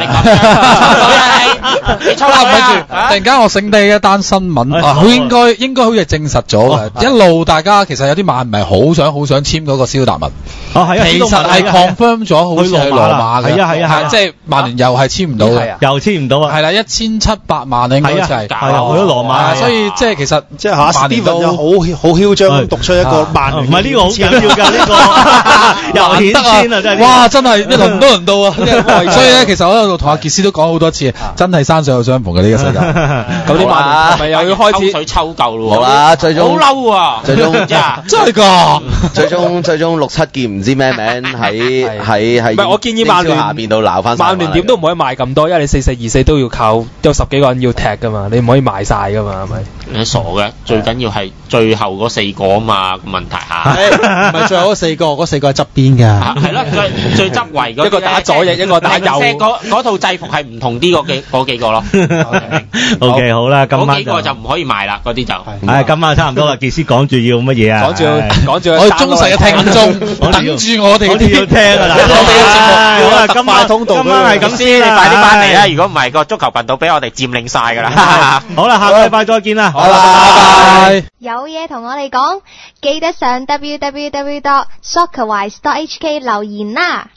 [SPEAKER 7] 你抽啦，唔係住！突然間我醒起一單新聞，佢應該好似係證實咗嘅。一路大家其實有啲曼迷好想簽嗰個蕭達文。係啊，其實係 confirm 咗，好似係羅馬嘅。係啊，即係曼聯又係簽唔到嘅，
[SPEAKER 3] 又簽唔到啊。
[SPEAKER 7] 係啦，1700萬應該就係。係啊，
[SPEAKER 3] 去咗羅馬。
[SPEAKER 7] 所以即係其實
[SPEAKER 9] 即係曼聯都好囂張咁讀出一個曼聯。
[SPEAKER 3] 唔係呢個好緊要㗎，呢個又顯先啊！真係。
[SPEAKER 7] 哇！真係輪都輪到啊！所以咧，其實我喺度同阿傑斯都講好多次，真係山水有相逢嘅呢個世界。
[SPEAKER 1] 咁啲曼聯係咪又要開始
[SPEAKER 8] 水抽夠咯？
[SPEAKER 5] 好啦，最終
[SPEAKER 8] 好嬲啊！
[SPEAKER 5] 最終
[SPEAKER 7] 真係㗎！
[SPEAKER 5] 最終6-7件唔知咩名喺
[SPEAKER 1] 唔係，我建議曼聯
[SPEAKER 5] 下邊度鬧翻。
[SPEAKER 1] 曼聯點都唔可以賣咁多，因為你4424都要靠有10幾個人要踢㗎嘛，你唔可以賣晒㗎嘛，係咪？
[SPEAKER 8] 你傻嘅，最緊要係最後嗰4個啊嘛，個問題嚇。
[SPEAKER 9] 唔係最後嗰4個，嗰4個係側邊㗎。
[SPEAKER 8] 係咯，最側圍嗰
[SPEAKER 1] 一個打左翼，一個打右。
[SPEAKER 8] 嗰套制服係唔同啲嗰幾個咯。
[SPEAKER 3] OK， 好啦，今晚
[SPEAKER 8] 嗰幾個就唔可以賣啦，嗰啲就。
[SPEAKER 3] 今晚差唔多啦，傑斯講住要乜嘢啊？
[SPEAKER 1] 講住
[SPEAKER 7] 我哋忠實嘅聽眾等住我哋
[SPEAKER 3] 要聽㗎啦。
[SPEAKER 9] 好啦，今晚係咁先，
[SPEAKER 8] 你快啲翻嚟啦！如果唔係個足球頻道俾我哋佔領晒㗎啦。
[SPEAKER 3] 好啦，下個禮拜再見啦。
[SPEAKER 7] 好啦，拜拜。
[SPEAKER 6] 有嘢同我哋講，記得上 www.soccerwise.hk 留言啦。